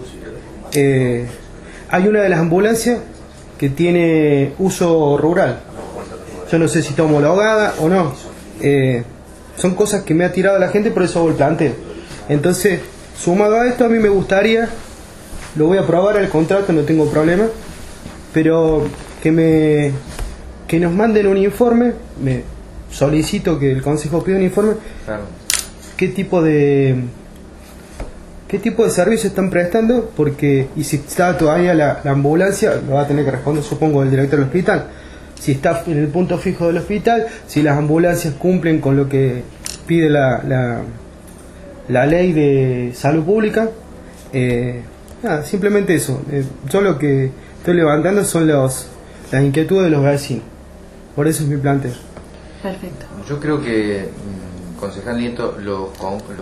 Hay una de las ambulancias que tiene uso rural. Yo no sé si está homologada o no. Son cosas que me ha tirado la gente, por eso hago el planteo. Entonces, sumado a esto, a mí me gustaría, lo voy a aprobar el contrato, no tengo problema, pero que nos manden un informe. Me solicito que el Consejo pida un informe. Claro. ¿Qué tipo de servicio están prestando? Porque, y si está todavía la ambulancia, lo va a tener que responder, supongo, el director del hospital. Si está en el punto fijo del hospital, si las ambulancias cumplen con lo que pide la ley de salud pública. Simplemente eso. Yo lo que estoy levantando son las inquietudes de los vecinos. Por eso es mi planteo. Perfecto. Yo creo que, concejal Nieto, los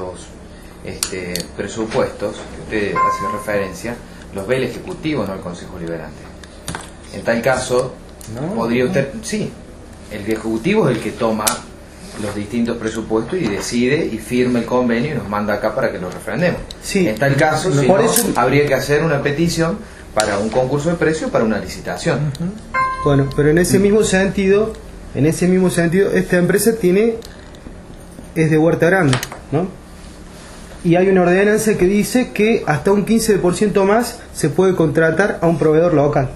presupuestos que usted hace referencia los ve el Ejecutivo, no el Consejo Deliberante. En tal caso, podría usted... Sí, el Ejecutivo es el que toma los distintos presupuestos y decide y firma el convenio y nos manda acá para que lo refrendemos. Sí. En tal caso, si no, habría que hacer una petición para un concurso de precios, para una licitación. Bueno, pero en ese mismo sentido, esta empresa es de Huerta Grande, ¿no? Y hay una ordenanza que dice que hasta un 15% más se puede contratar a un proveedor local.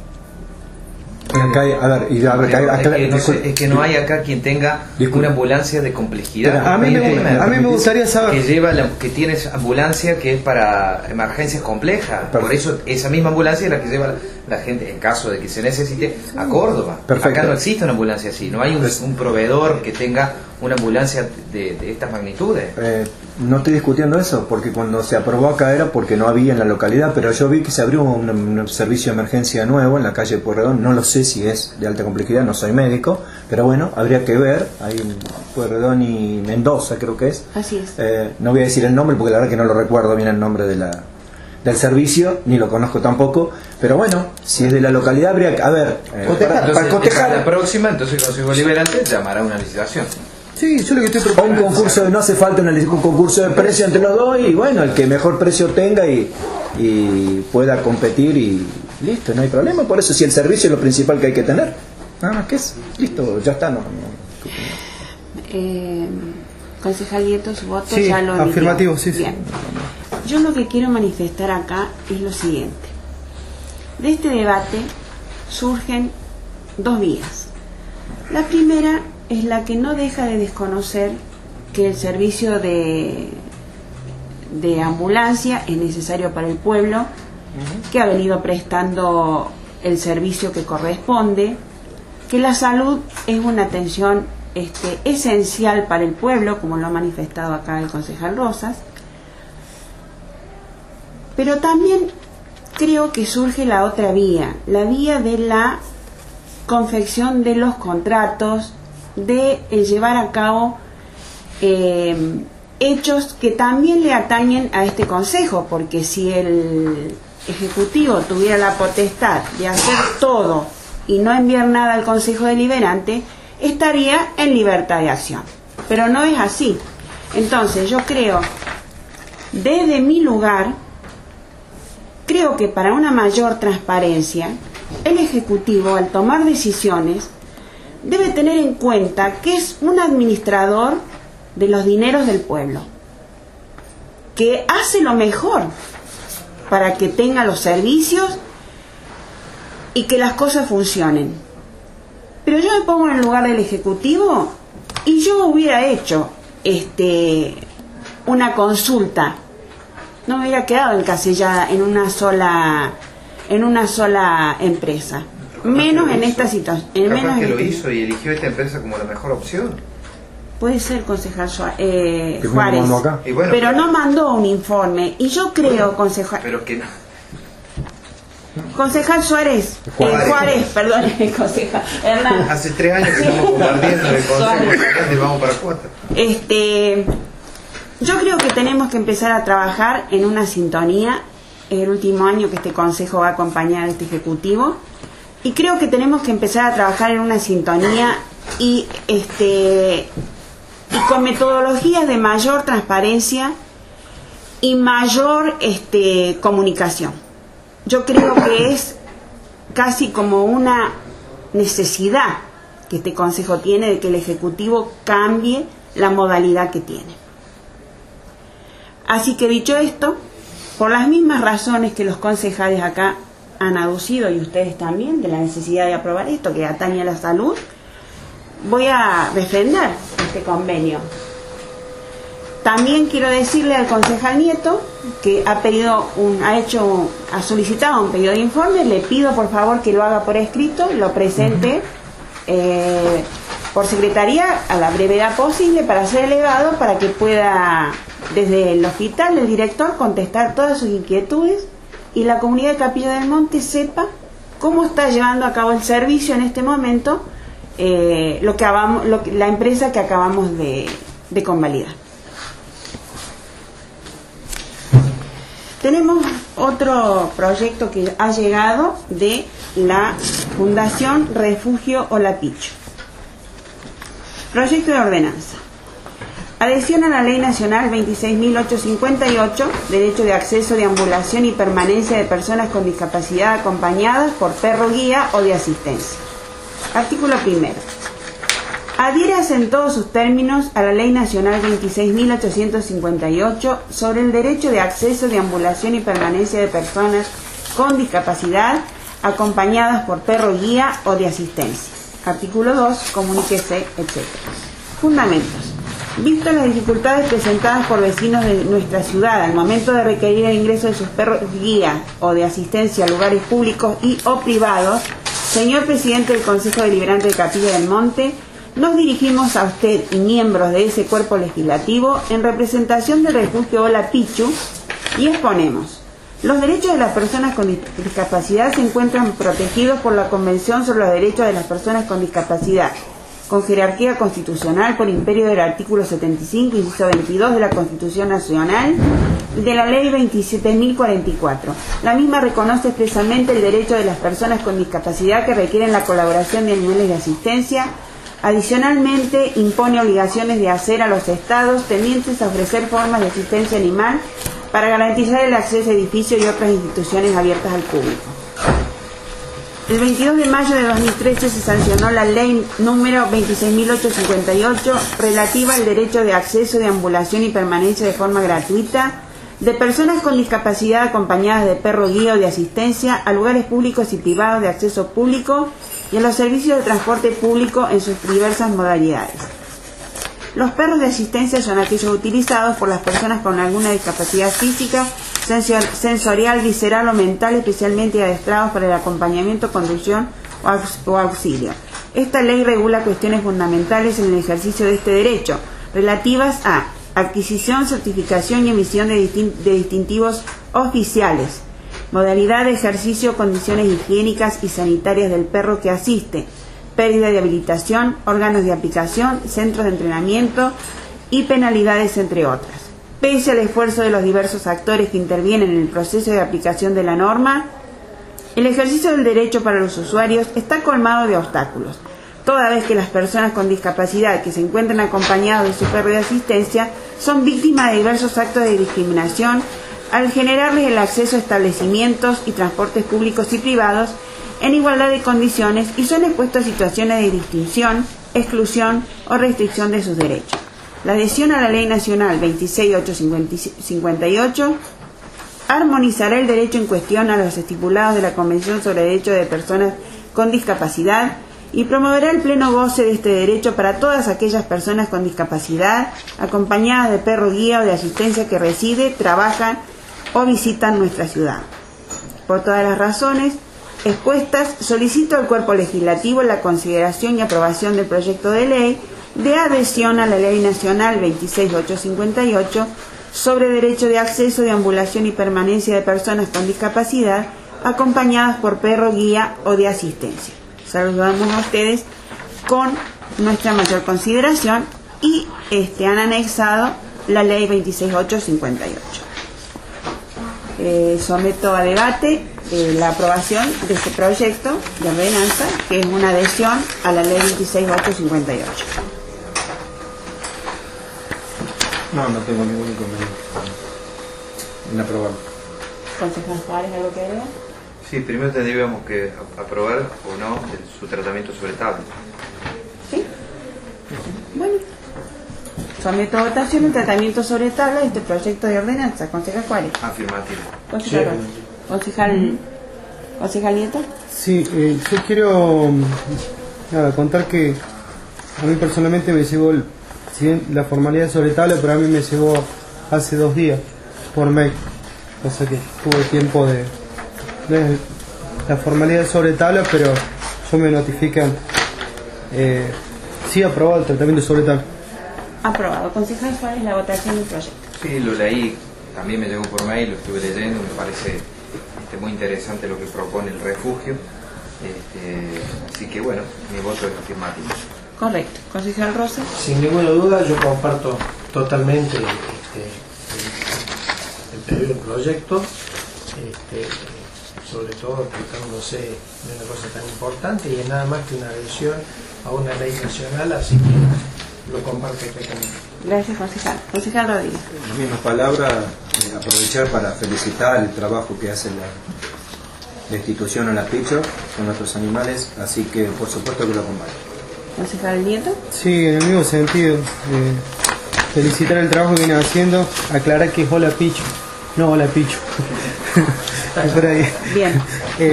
Es que no hay acá quien tenga una ambulancia de complejidad. A mí me gustaría saber que tiene ambulancia que es para emergencias complejas. Por eso esa misma ambulancia es la que lleva la gente en caso de que se necesite a Córdoba. Acá no existe una ambulancia así, no hay un proveedor que tenga una ambulancia de estas magnitudes. No estoy discutiendo eso, porque cuando se aprobó acá era porque no había en la localidad, pero yo vi que se abrió un servicio de emergencia nuevo en la calle Pueyrredón. No lo sé si es de alta complejidad, no soy médico, pero bueno, habría que ver. Hay Pueyrredón y Mendoza, creo que es. Así es. No voy a decir el nombre porque la verdad que no lo recuerdo bien el nombre del servicio, ni lo conozco tampoco, pero bueno, si es de la localidad habría que, para cotejar. La próxima, entonces el Consejo Deliberante llamará una licitación. Sí, yo lo que estoy proponiendo. Un concurso, no hace falta un concurso de precio entre los dos y bueno, el que mejor precio tenga y pueda competir y listo, no hay problema. Por eso, si el servicio es lo principal que hay que tener, nada más que es, listo, ya está. Concejal Nieto, su voto Sí, ya lo emitió. afirmativo, sí, sí. Bien. Yo lo que quiero manifestar acá es lo siguiente. De este debate surgen dos vías. La primera es la que no deja de desconocer que el servicio de ambulancia es necesario para el pueblo, que ha venido prestando el servicio que corresponde, que la salud es una atención esencial para el pueblo, como lo ha manifestado acá el concejal Rosas, pero también creo que surge la otra vía, la vía de la confección de los contratos, de llevar a cabo hechos que también le atañen a este consejo, porque si el Ejecutivo tuviera la potestad de hacer todo y no enviar nada al Consejo Deliberante, estaría en libertad de acción, pero no es así. Entonces yo creo, desde mi lugar, creo que para una mayor transparencia, el Ejecutivo, al tomar decisiones, debe tener en cuenta que es un administrador de los dineros del pueblo, que hace lo mejor para que tenga los servicios y que las cosas funcionen. Pero yo me pongo en el lugar del Ejecutivo y yo hubiera hecho una consulta, no me hubiera quedado encasillada en una sola empresa, menos en esta situación. Capaz que lo hizo y eligió esta empresa como la mejor opción. Puede ser, concejal Juárez, Y bueno, pero no mandó un informe. Y yo creo, concejal... Pero que no. Concejal Juárez, perdón, concejal Hernán. Hace 3 años que estamos compartiendo el consejo y vamos para 4. Yo creo que tenemos que empezar a trabajar en una sintonía. Es el último año que este consejo va a acompañar a este ejecutivo. Y creo que tenemos que empezar a trabajar en una sintonía y con metodologías de mayor transparencia y mayor comunicación. Yo creo que es casi como una necesidad que este consejo tiene de que el Ejecutivo cambie la modalidad que tiene. Así que dicho esto, por las mismas razones que los concejales acá han aducido y ustedes también, de la necesidad de aprobar esto que atañe a la salud, voy a defender este convenio. También quiero decirle al concejal Nieto que ha solicitado un pedido de informe. Le pido por favor que lo haga por escrito, lo presente por secretaría a la brevedad posible para ser elevado, para que pueda desde el hospital el director contestar todas sus inquietudes y la comunidad de Capilla del Monte sepa cómo está llevando a cabo el servicio en este momento la empresa que acabamos de convalidar. Tenemos otro proyecto que ha llegado de la Fundación Refugio Olapicho. Proyecto de ordenanza. Adhesión a la Ley Nacional 26.858, Derecho de Acceso, Deambulación y Permanencia de Personas con Discapacidad acompañadas por perro guía o de asistencia. Artículo 1. Adhiérase en todos sus términos a la Ley Nacional 26.858 sobre el derecho de acceso, deambulación y permanencia de personas con discapacidad acompañadas por perro guía o de asistencia. Artículo 2. Comuníquese, etc. Fundamentos. Visto las dificultades presentadas por vecinos de nuestra ciudad al momento de requerir el ingreso de sus perros guía o de asistencia a lugares públicos y o privados, señor presidente del Consejo Deliberante de Capilla del Monte, nos dirigimos a usted y miembros de ese cuerpo legislativo en representación del Refugio Olapicho y exponemos: los derechos de las personas con discapacidad se encuentran protegidos por la Convención sobre los Derechos de las Personas con Discapacidad, con jerarquía constitucional por imperio del artículo 75, inciso 22 de la Constitución Nacional y de la Ley 27.044. La misma reconoce expresamente el derecho de las personas con discapacidad que requieren la colaboración de animales de asistencia. Adicionalmente, impone obligaciones de hacer a los estados tendientes a ofrecer formas de asistencia animal para garantizar el acceso a edificios y otras instituciones abiertas al público. El 22 de mayo de 2013 se sancionó la ley número 26.858 relativa al derecho de acceso, deambulación y permanencia de forma gratuita de personas con discapacidad acompañadas de perro guía o de asistencia a lugares públicos y privados de acceso público y a los servicios de transporte público en sus diversas modalidades. Los perros de asistencia son aquellos utilizados por las personas con alguna discapacidad física, sensorial, visceral o mental, especialmente adestrados para el acompañamiento, conducción o auxilio. Esta ley regula cuestiones fundamentales en el ejercicio de este derecho, relativas a adquisición, certificación y emisión de distintivos oficiales, modalidad de ejercicio, condiciones higiénicas y sanitarias del perro que asiste, pérdida de habilitación, órganos de aplicación, centros de entrenamiento y penalidades, entre otras. Pese al esfuerzo de los diversos actores que intervienen en el proceso de aplicación de la norma, el ejercicio del derecho para los usuarios está colmado de obstáculos, toda vez que las personas con discapacidad que se encuentran acompañados de su perro de asistencia son víctimas de diversos actos de discriminación al generarles el acceso a establecimientos y transportes públicos y privados en igualdad de condiciones y son expuestos a situaciones de distinción, exclusión o restricción de sus derechos. La adhesión a la Ley Nacional 26.858 armonizará el derecho en cuestión a los estipulados de la Convención sobre Derechos de Personas con Discapacidad y promoverá el pleno goce de este derecho para todas aquellas personas con discapacidad acompañadas de perro guía o de asistencia que residen, trabajan o visitan nuestra ciudad. Por todas las razones expuestas, solicito al Cuerpo Legislativo la consideración y aprobación del proyecto de ley de adhesión a la Ley Nacional 26.858 sobre derecho de acceso, deambulación y permanencia de personas con discapacidad acompañadas por perro guía o de asistencia. Saludamos a ustedes con nuestra mayor consideración y han anexado la Ley 26.858. Someto a debate la aprobación de este proyecto de ordenanza, que es una adhesión a la Ley 26.858. No tengo ningún inconveniente en aprobarlo. Concejal Juárez, ¿algo que agregar? Sí, primero tendríamos que aprobar o no su tratamiento sobre tabla. ¿Sí? Bueno. Someto a votación el tratamiento sobre tabla de este proyecto de ordenanza. Concejal Juárez. Afirmativo. Concejal Nieto. Sí, yo quiero contar que a mí personalmente me llegó si bien la formalidad sobre tabla, pero a mí me llegó hace 2 días por mail, o sea que tuve tiempo de la formalidad sobre tabla, pero yo me notifican sí aprobado el tratamiento sobre tabla. Aprobado. Concejal Juárez, la votación del proyecto. Sí, lo leí, también me llegó por mail, lo estuve leyendo, me parece muy interesante lo que propone el refugio, así que bueno, mi voto es afirmativo. Correcto. Concejal Rosa. Sin ninguna duda, yo comparto totalmente el pedido del proyecto, sobre todo tratándose de una cosa tan importante y es nada más que una adhesión a una ley nacional, así que lo comparto perfectamente. Gracias, concejal. Concejal Rodríguez. En las mismas palabras, aprovechar para felicitar el trabajo que hace la institución a la Picho con nuestros animales, así que por supuesto que lo comparto. Concejal Nieto. Sí, en el mismo sentido. Felicitar el trabajo que viene haciendo, aclarar que es Hola Picho, no Hola Picho. Por ahí. Bien.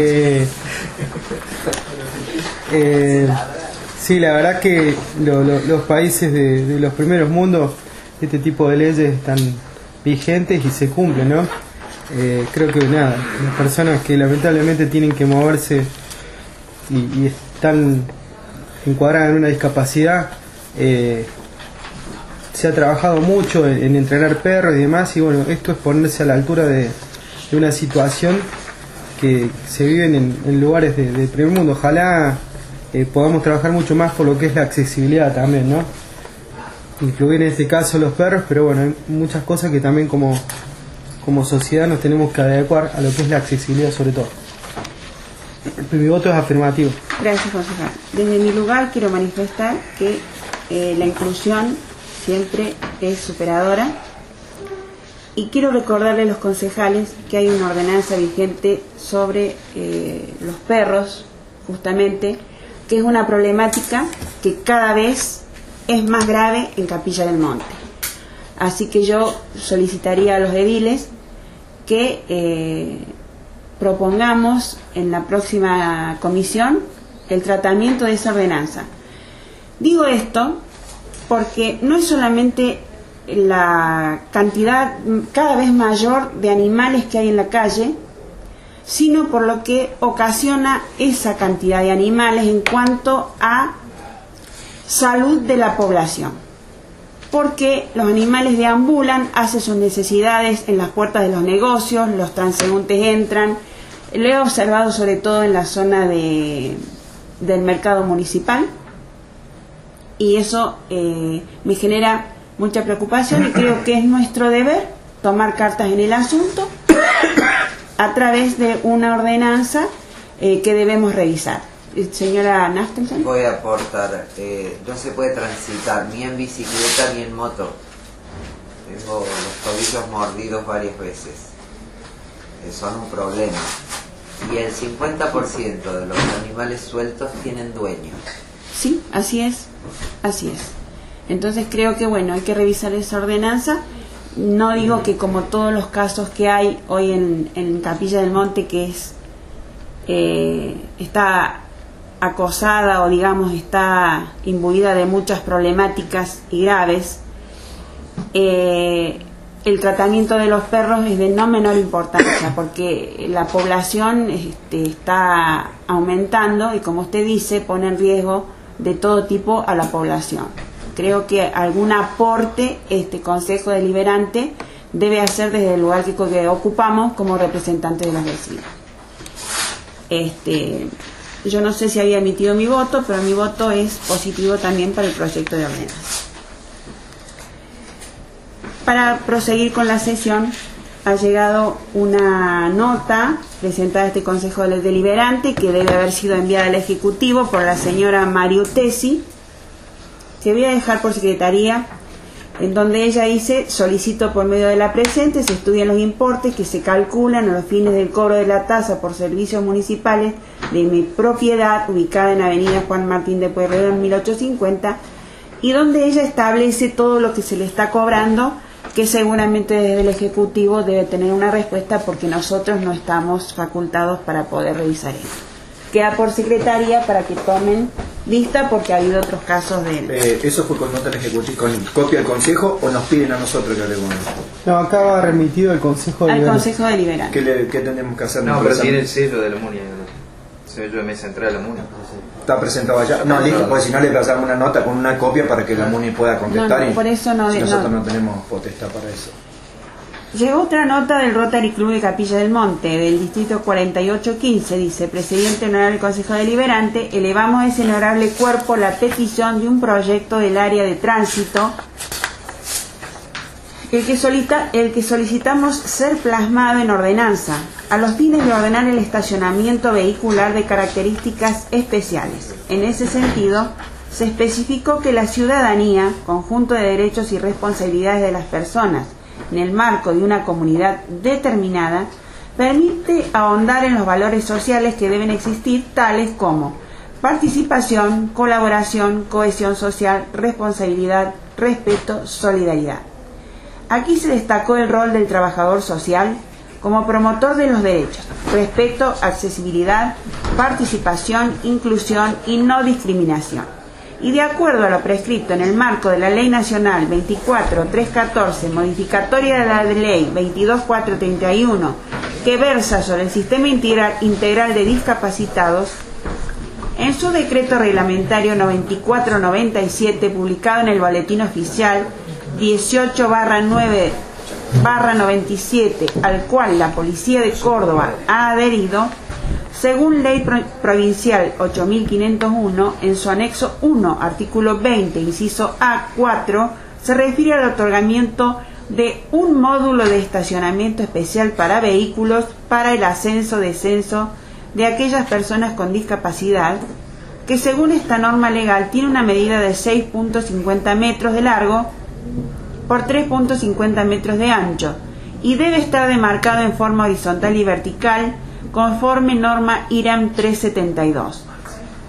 Sí, la verdad que los países de los primeros mundos, este tipo de leyes están vigentes y se cumplen, ¿no? Creo que las personas que lamentablemente tienen que moverse y están encuadradas en una discapacidad, se ha trabajado mucho en entrenar perros y demás, y bueno, esto es ponerse a la altura de una situación que se viven en lugares de primer mundo. Ojalá podamos trabajar mucho más por lo que es la accesibilidad también, ¿no? Incluir en este caso los perros, pero bueno, hay muchas cosas que también como sociedad nos tenemos que adecuar a lo que es la accesibilidad sobre todo. Mi voto es afirmativo. Gracias, concejal. Desde mi lugar quiero manifestar que la inclusión siempre es superadora y quiero recordarle a los concejales que hay una ordenanza vigente sobre los perros justamente, que es una problemática que cada vez es más grave en Capilla del Monte. Así que yo solicitaría a los ediles que propongamos en la próxima comisión el tratamiento de esa ordenanza. Digo esto porque no es solamente la cantidad cada vez mayor de animales que hay en la calle, sino por lo que ocasiona esa cantidad de animales en cuanto a salud de la población. Porque los animales deambulan, hacen sus necesidades en las puertas de los negocios, los transeúntes entran. Lo he observado sobre todo en la zona del mercado municipal, y eso me genera mucha preocupación, y creo que es nuestro deber tomar cartas en el asunto a través de una ordenanza que debemos revisar. Señora Naftelson. Voy a aportar, no se puede transitar ni en bicicleta ni en moto. Tengo los tobillos mordidos varias veces. Son un problema. Y el 50% de los animales sueltos tienen dueños. Sí, así es, así es. Entonces creo que bueno, hay que revisar esa ordenanza. No digo que como todos los casos que hay hoy en Capilla del Monte, que es está acosada o digamos está imbuida de muchas problemáticas y graves, el tratamiento de los perros es de no menor importancia, porque la población está aumentando y, como usted dice, pone en riesgo de todo tipo a la población. Creo que algún aporte este Consejo Deliberante debe hacer desde el lugar que ocupamos como representantes de los vecinos. Yo no sé si había emitido mi voto, pero mi voto es positivo también para el proyecto de ordenanza. Para proseguir con la sesión, ha llegado una nota presentada a este Consejo Deliberante que debe haber sido enviada al Ejecutivo por la señora Mariutesi, que voy a dejar por secretaría, en donde ella dice: solicito por medio de la presente se estudian los importes que se calculan a los fines del cobro de la tasa por servicios municipales de mi propiedad, ubicada en Avenida Juan Martín de Pueyrredón 1850, y donde ella establece todo lo que se le está cobrando, que seguramente desde el Ejecutivo debe tener una respuesta, porque nosotros no estamos facultados para poder revisar esto. Queda por secretaría para que tomen vista, porque ha habido otros casos de él. ¿Eso fue con nota del Ejecutivo, con copia del Consejo, o nos piden a nosotros que hablemos? No, acá va remitido al Consejo Deliberante. Al Consejo Deliberante. ¿Qué tenemos que hacer? No, pero tiene el sello de la MUNI, el sello de mesa central de la MUNI. Está presentado allá. No, listo, pues si no le pasamos una nota con una copia para que la MUNI pueda contestar. No, por eso no, si nosotros no tenemos potestad para eso. Llegó otra nota del Rotary Club de Capilla del Monte, del distrito 4815, dice: presidente honorable del Consejo Deliberante, elevamos a ese honorable cuerpo la petición de un proyecto del área de tránsito, el que solicitamos ser plasmado en ordenanza, a los fines de ordenar el estacionamiento vehicular de características especiales. En ese sentido, se especificó que la ciudadanía, conjunto de derechos y responsabilidades de las personas, en el marco de una comunidad determinada, permite ahondar en los valores sociales que deben existir, tales como participación, colaboración, cohesión social, responsabilidad, respeto, solidaridad. Aquí se destacó el rol del trabajador social como promotor de los derechos, respeto, accesibilidad, participación, inclusión y no discriminación. Y de acuerdo a lo prescrito en el marco de la Ley Nacional 24.314, modificatoria de la Ley 22.431, que versa sobre el Sistema Integral de Discapacitados, en su decreto reglamentario 9497, publicado en el Boletín Oficial 18/9/97, al cual la Policía de Córdoba ha adherido, según Ley Provincial 8501, en su anexo 1, artículo 20, inciso A4, se refiere al otorgamiento de un módulo de estacionamiento especial para vehículos para el ascenso-descenso de aquellas personas con discapacidad, que según esta norma legal tiene una medida de 6.50 metros de largo por 3.50 metros de ancho y debe estar demarcado en forma horizontal y vertical, conforme norma IRAM 372.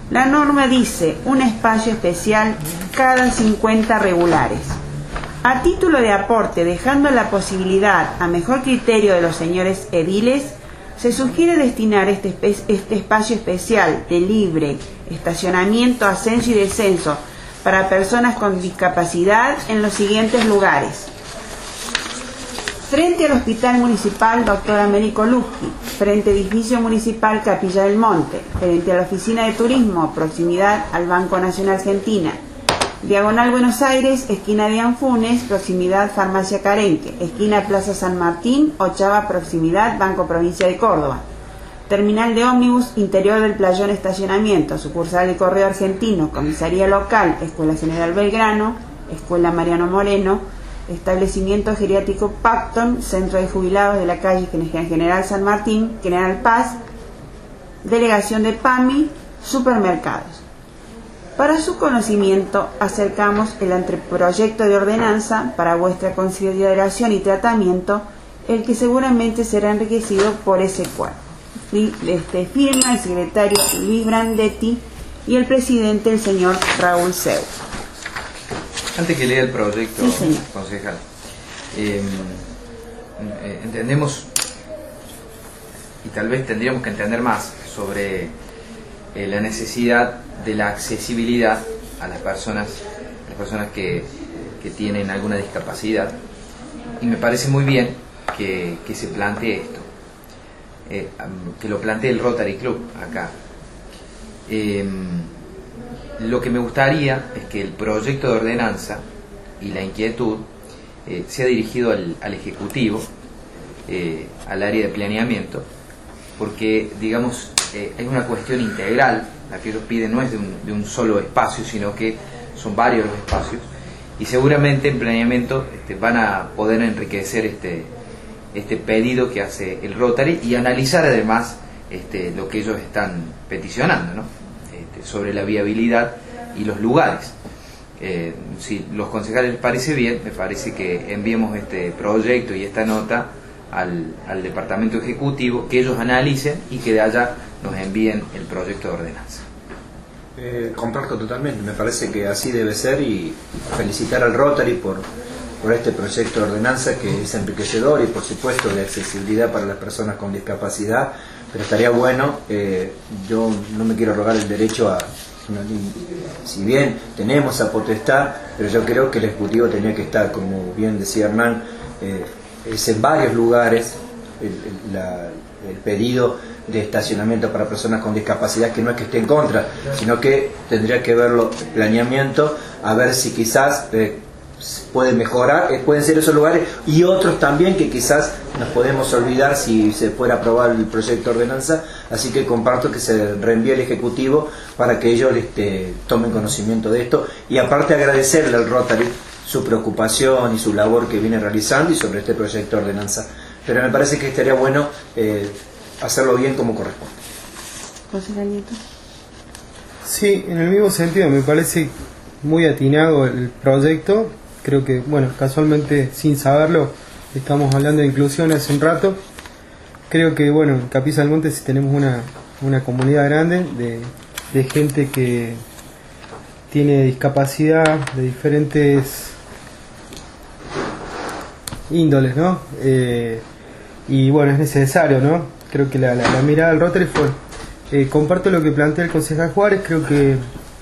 La norma dice un espacio especial cada 50 regulares. A título de aporte, dejando la posibilidad a mejor criterio de los señores ediles, se sugiere destinar este espacio especial de libre estacionamiento, ascenso y descenso para personas con discapacidad en los siguientes lugares: frente al Hospital Municipal Dr. Américo Luppi, frente al Edificio Municipal Capilla del Monte, frente a la Oficina de Turismo, proximidad al Banco Nación Argentina, diagonal Buenos Aires, esquina de Anfunes, proximidad Farmacia Carenque, esquina Plaza San Martín, Ochava, proximidad Banco Provincia de Córdoba, terminal de ómnibus, interior del playón estacionamiento, sucursal del Correo Argentino, comisaría local, Escuela General Belgrano, Escuela Mariano Moreno, establecimiento geriátrico Pacton, centro de jubilados de la calle General San Martín, General Paz, delegación de PAMI, supermercados. Para su conocimiento, acercamos el anteproyecto de ordenanza para vuestra consideración y tratamiento, el que seguramente será enriquecido por ese cuerpo. Firma el secretario Luis Brandetti y el presidente el señor Raúl Seu. Antes que lea el proyecto, sí, concejal, entendemos, y tal vez tendríamos que entender más sobre la necesidad de la accesibilidad a las personas que tienen alguna discapacidad, y me parece muy bien que se plantee esto, que lo plantee el Rotary Club acá. Lo que me gustaría es que el proyecto de ordenanza y la inquietud sea dirigido al Ejecutivo, al área de planeamiento, porque, digamos, es una cuestión integral. La que ellos piden no es de un solo espacio, sino que son varios los espacios, y seguramente en planeamiento van a poder enriquecer este pedido que hace el Rotary y analizar además lo que ellos están peticionando, ¿no? Sobre la viabilidad y los lugares. Si los concejales les parece bien, me parece que enviemos este proyecto y esta nota al departamento ejecutivo, que ellos analicen y que de allá nos envíen el proyecto de ordenanza. Comparto totalmente, me parece que así debe ser, y felicitar al Rotary por este proyecto de ordenanza, que es enriquecedor y por supuesto de accesibilidad para las personas con discapacidad, pero estaría bueno, yo no me quiero rogar el derecho si bien tenemos esa potestad, pero yo creo que el Ejecutivo tenía que estar, como bien decía Hernán, es en varios lugares el pedido de estacionamiento para personas con discapacidad, que no es que esté en contra, sino que tendría que verlo planeamiento, a ver si quizás puede mejorar, pueden ser esos lugares y otros también que quizás nos podemos olvidar si se fuera aprobado el proyecto de ordenanza, así que comparto que se reenvíe al Ejecutivo para que ellos tomen conocimiento de esto, y aparte agradecerle al Rotary su preocupación y su labor que viene realizando y sobre este proyecto de ordenanza, pero me parece que estaría bueno hacerlo bien como corresponde. Sí, en el mismo sentido, me parece muy atinado el proyecto. Creo que, bueno, casualmente, sin saberlo, estamos hablando de inclusión hace un rato. Creo que, bueno, en Capilla del Monte sí tenemos una comunidad grande de gente que tiene discapacidad de diferentes índoles, ¿no? Y bueno, es necesario, ¿no? Creo que la mirada del Rotary fue... comparto lo que plantea el concejal Juárez. Creo que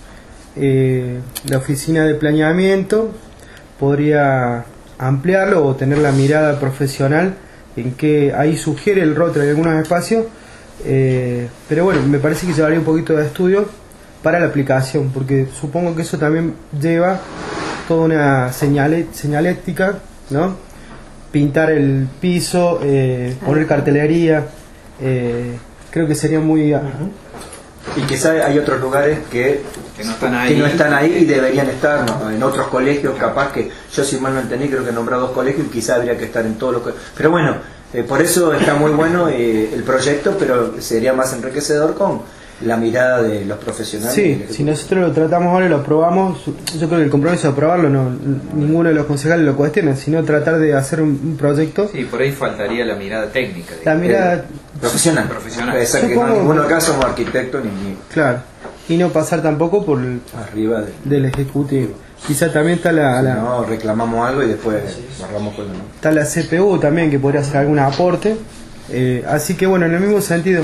la oficina de planeamiento podría ampliarlo o tener la mirada profesional en que ahí sugiere el Rotary algunos espacios, pero bueno, me parece que llevaría un poquito de estudio para la aplicación, porque supongo que eso también lleva toda una señalética, ¿no? Pintar el piso, poner cartelería, creo que sería muy... Y quizás hay otros lugares que no están ahí y deberían estar, ¿no? En otros colegios, capaz que, yo si mal no entendí, creo que nombré 2 colegios y quizás habría que estar en todos los colegios. Pero bueno, por eso está muy bueno el proyecto, pero sería más enriquecedor con la mirada de los profesionales. Sí, si nosotros lo tratamos ahora y lo aprobamos, yo creo que el compromiso de aprobarlo ninguno de los concejales lo cuestiona, sino tratar de hacer un proyecto. Sí, por ahí faltaría la mirada técnica. La mirada profesional. Profesional. Exacto, que no, en ninguno caso somos arquitectos ni... Claro. y no pasar tampoco por arriba del Ejecutivo. Quizá también está no, reclamamos algo y después barramos con el... Está la CPU también, que podría hacer algún aporte. Así que bueno, en el mismo sentido,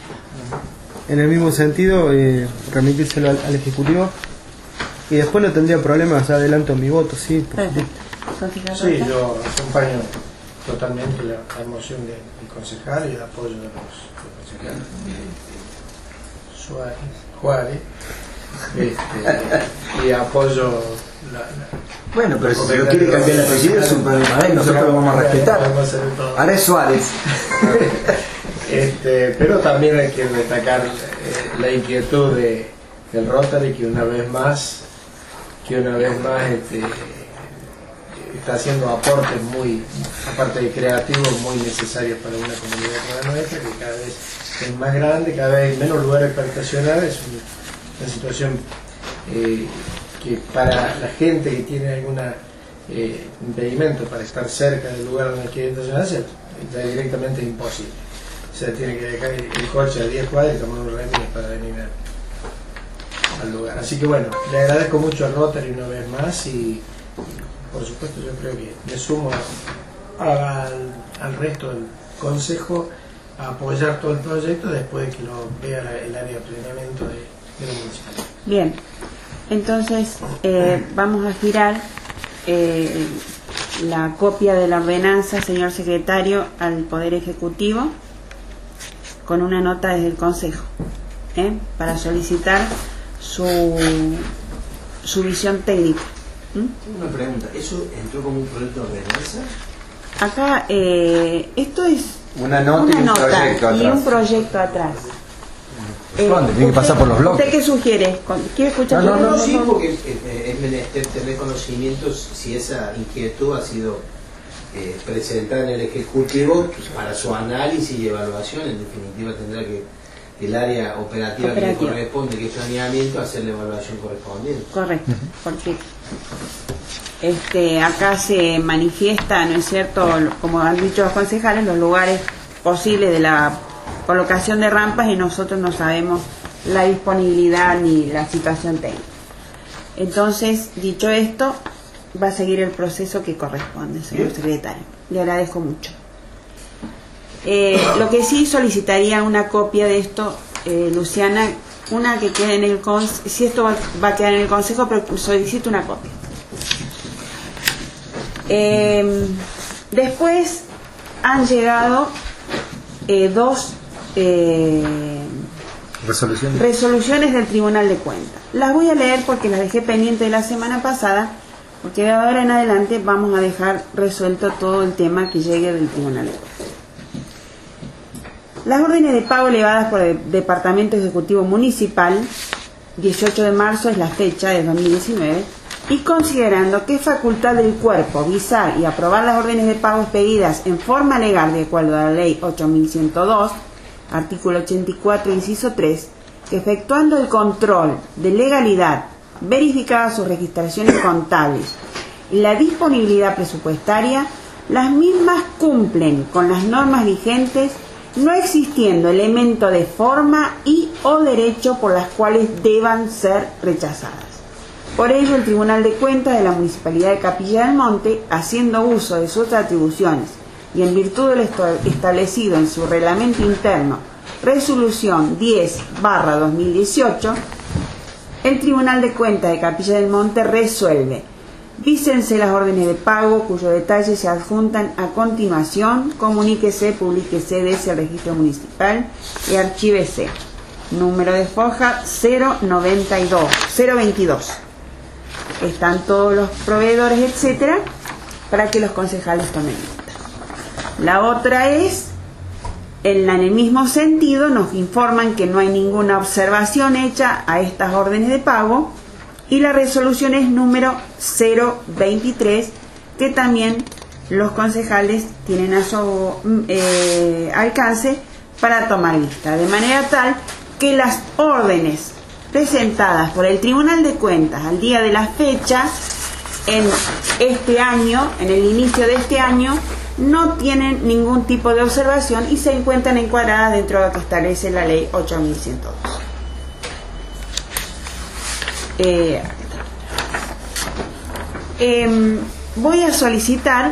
remitírselo al Ejecutivo, y después no tendría problemas, adelanto mi voto, sí. Sí, yo acompaño totalmente la emoción del concejal y el apoyo de los concejales. Juárez. Y apoyo bueno, pero si no quiere cambiar el apellido es un problema de él, nosotros lo vamos a respetar. Ahora es Suárez. Pero también hay que destacar la inquietud del Rotary, que una vez más está haciendo aportes muy, aparte de creativos, muy necesarios para una comunidad como la nuestra, que cada vez es más grande, cada vez hay menos lugares para estacionar. Es una situación que para la gente que tiene algún impedimento para estar cerca del lugar donde quiere estacionarse, ya directamente es imposible. O sea, tiene que dejar el coche a 10 cuadras y tomar un remis para venir al lugar. Así que bueno, le agradezco mucho a Rotary una vez más y por supuesto yo creo que me sumo al resto del consejo a apoyar todo el proyecto después de que lo vea el área de planeamiento de la municipalidad. Bien, entonces vamos a girar la copia de la ordenanza, señor secretario, al Poder Ejecutivo con una nota desde el Consejo para solicitar su visión técnica. Una pregunta, ¿eso entró como un proyecto de ordenanza? Acá esto es una nota y un proyecto atrás. Tiene que pasar por los bloques. ¿Usted qué sugiere? ¿Quiere escuchar? No, sí, porque es menester tener conocimientos si esa inquietud ha sido presentada en el Ejecutivo para su análisis y evaluación. En definitiva tendrá que el área operativa que le corresponde, que es planeamiento, hacer la evaluación correspondiente. Correcto, porque acá se manifiesta, ¿no es cierto?, como han dicho los concejales, los lugares posibles de la colocación de rampas, y nosotros no sabemos la disponibilidad ni la situación técnica. Entonces, dicho esto, va a seguir el proceso que corresponde, señor secretario. Le agradezco mucho. Lo que sí solicitaría una copia de esto, Luciana, una que quede en el consejo, si esto va a quedar en el consejo, pero solicito una copia. Después han llegado dos resoluciones del Tribunal de Cuentas. Las voy a leer porque las dejé pendientes de la semana pasada, porque de ahora en adelante vamos a dejar resuelto todo el tema que llegue del Tribunal de Cuentas. Las órdenes de pago elevadas por el Departamento Ejecutivo Municipal, 18 de marzo es la fecha de 2019, y considerando que es facultad del cuerpo visar y aprobar las órdenes de pago expedidas en forma legal de acuerdo a la Ley 8102, artículo 84, inciso 3, que efectuando el control de legalidad, verificadas sus registraciones contables y la disponibilidad presupuestaria, las mismas cumplen con las normas vigentes, no existiendo elemento de forma y o derecho por las cuales deban ser rechazadas. Por ello, el Tribunal de Cuentas de la Municipalidad de Capilla del Monte, haciendo uso de sus atribuciones y en virtud de lo establecido en su reglamento interno, resolución 10/2018, el Tribunal de Cuentas de Capilla del Monte resuelve: vícense las órdenes de pago cuyos detalles se adjuntan a continuación, comuníquese, publíquese, dese al registro municipal y archívese. Número de foja 022. Están todos los proveedores, etcétera, para que los concejales tomen nota. La otra es, en el mismo sentido, nos informan que no hay ninguna observación hecha a estas órdenes de pago, y la resolución es número 023, que también los concejales tienen a su alcance para tomar lista, de manera tal que las órdenes presentadas por el Tribunal de Cuentas al día de la fecha, en este año, en el inicio de este año, no tienen ningún tipo de observación y se encuentran encuadradas dentro de lo que establece la Ley 8102. Voy a solicitar,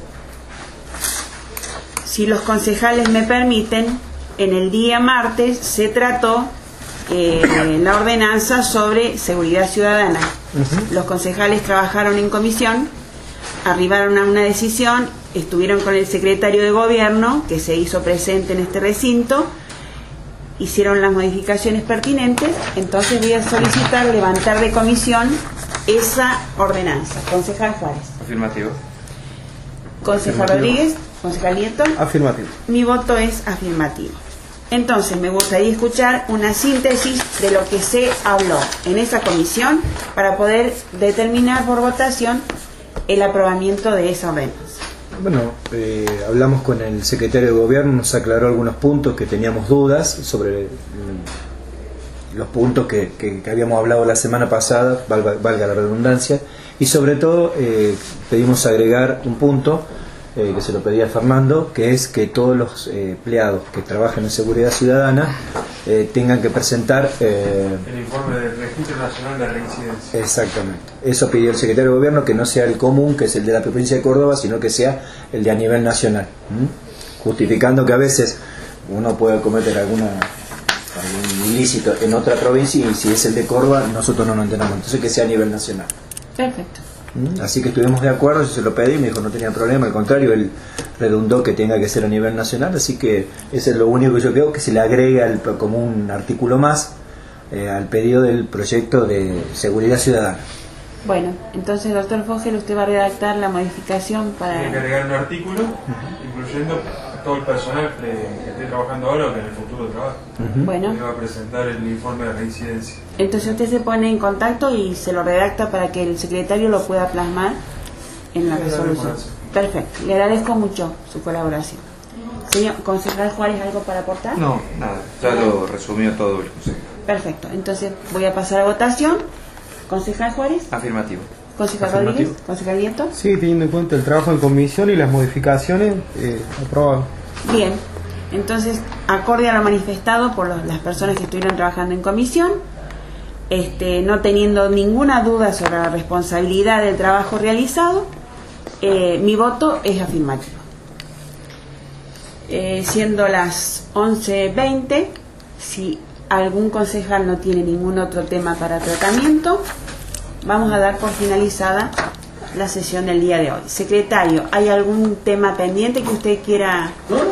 si los concejales me permiten, en el día martes se trató la ordenanza sobre seguridad ciudadana. Los concejales trabajaron en comisión, arribaron a una decisión, estuvieron con el secretario de gobierno que se hizo presente en este recinto, hicieron las modificaciones pertinentes. Entonces voy a solicitar levantar de comisión esa ordenanza. Concejal Juárez. Afirmativo. Concejal Rodríguez. Concejal Nieto. Afirmativo. Mi voto es afirmativo. Entonces me gustaría escuchar una síntesis de lo que se habló en esa comisión para poder determinar por votación el aprobamiento de esa ordenanza. Bueno, hablamos con el secretario de gobierno, nos aclaró algunos puntos que teníamos dudas sobre los puntos que habíamos hablado la semana pasada, valga la redundancia, y sobre todo pedimos agregar un punto que se lo pedía a Fernando, que es que todos los empleados que trabajan en seguridad ciudadana tengan que presentar el informe del Registro Nacional de Reincidencia. Exactamente, eso pidió el secretario de gobierno, que no sea el común, que es el de la provincia de Córdoba, sino que sea el de a nivel nacional, justificando que a veces uno puede cometer algún ilícito en otra provincia, y si es el de Córdoba nosotros no lo entendemos, entonces que sea a nivel nacional. Perfecto. Así que estuvimos de acuerdo, yo se lo pedí, me dijo no tenía problema, al contrario, él redundó que tenga que ser a nivel nacional, así que ese es lo único que yo creo, que se le agrega como un artículo más al pedido del proyecto de seguridad ciudadana. Bueno, entonces, doctor Fogel, usted va a redactar la modificación para... Tiene que agregar un artículo, incluyendo todo el personal que esté trabajando ahora o que en el futuro trabaje. Bueno. Y va a presentar el informe de reincidencia. Entonces usted se pone en contacto y se lo redacta para que el secretario lo pueda plasmar en la resolución. Perfecto, le agradezco mucho su colaboración. Señor concejal Juárez, ¿algo para aportar? No, nada, ya lo resumió todo el consejo. Perfecto, entonces voy a pasar a votación. Concejal Juárez. Afirmativo. Concejal Rodríguez. Concejal Nieto. Sí, teniendo en cuenta el trabajo en comisión y las modificaciones, aprobado. Bien, entonces, acorde a lo manifestado por las personas que estuvieron trabajando en comisión, no teniendo ninguna duda sobre la responsabilidad del trabajo realizado, mi voto es afirmativo. Siendo las 11:20, si algún concejal no tiene ningún otro tema para tratamiento, vamos a dar por finalizada la sesión del día de hoy. Secretario, ¿hay algún tema pendiente que usted quiera?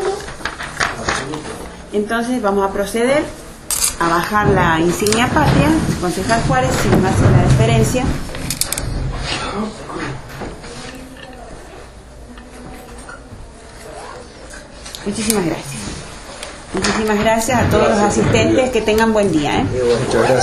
Entonces vamos a proceder a bajar la insignia patria. Concejal Juárez, si nos hace la deferencia. Muchísimas gracias. Muchísimas gracias a todos los asistentes. Que tengan buen día. Muchas gracias.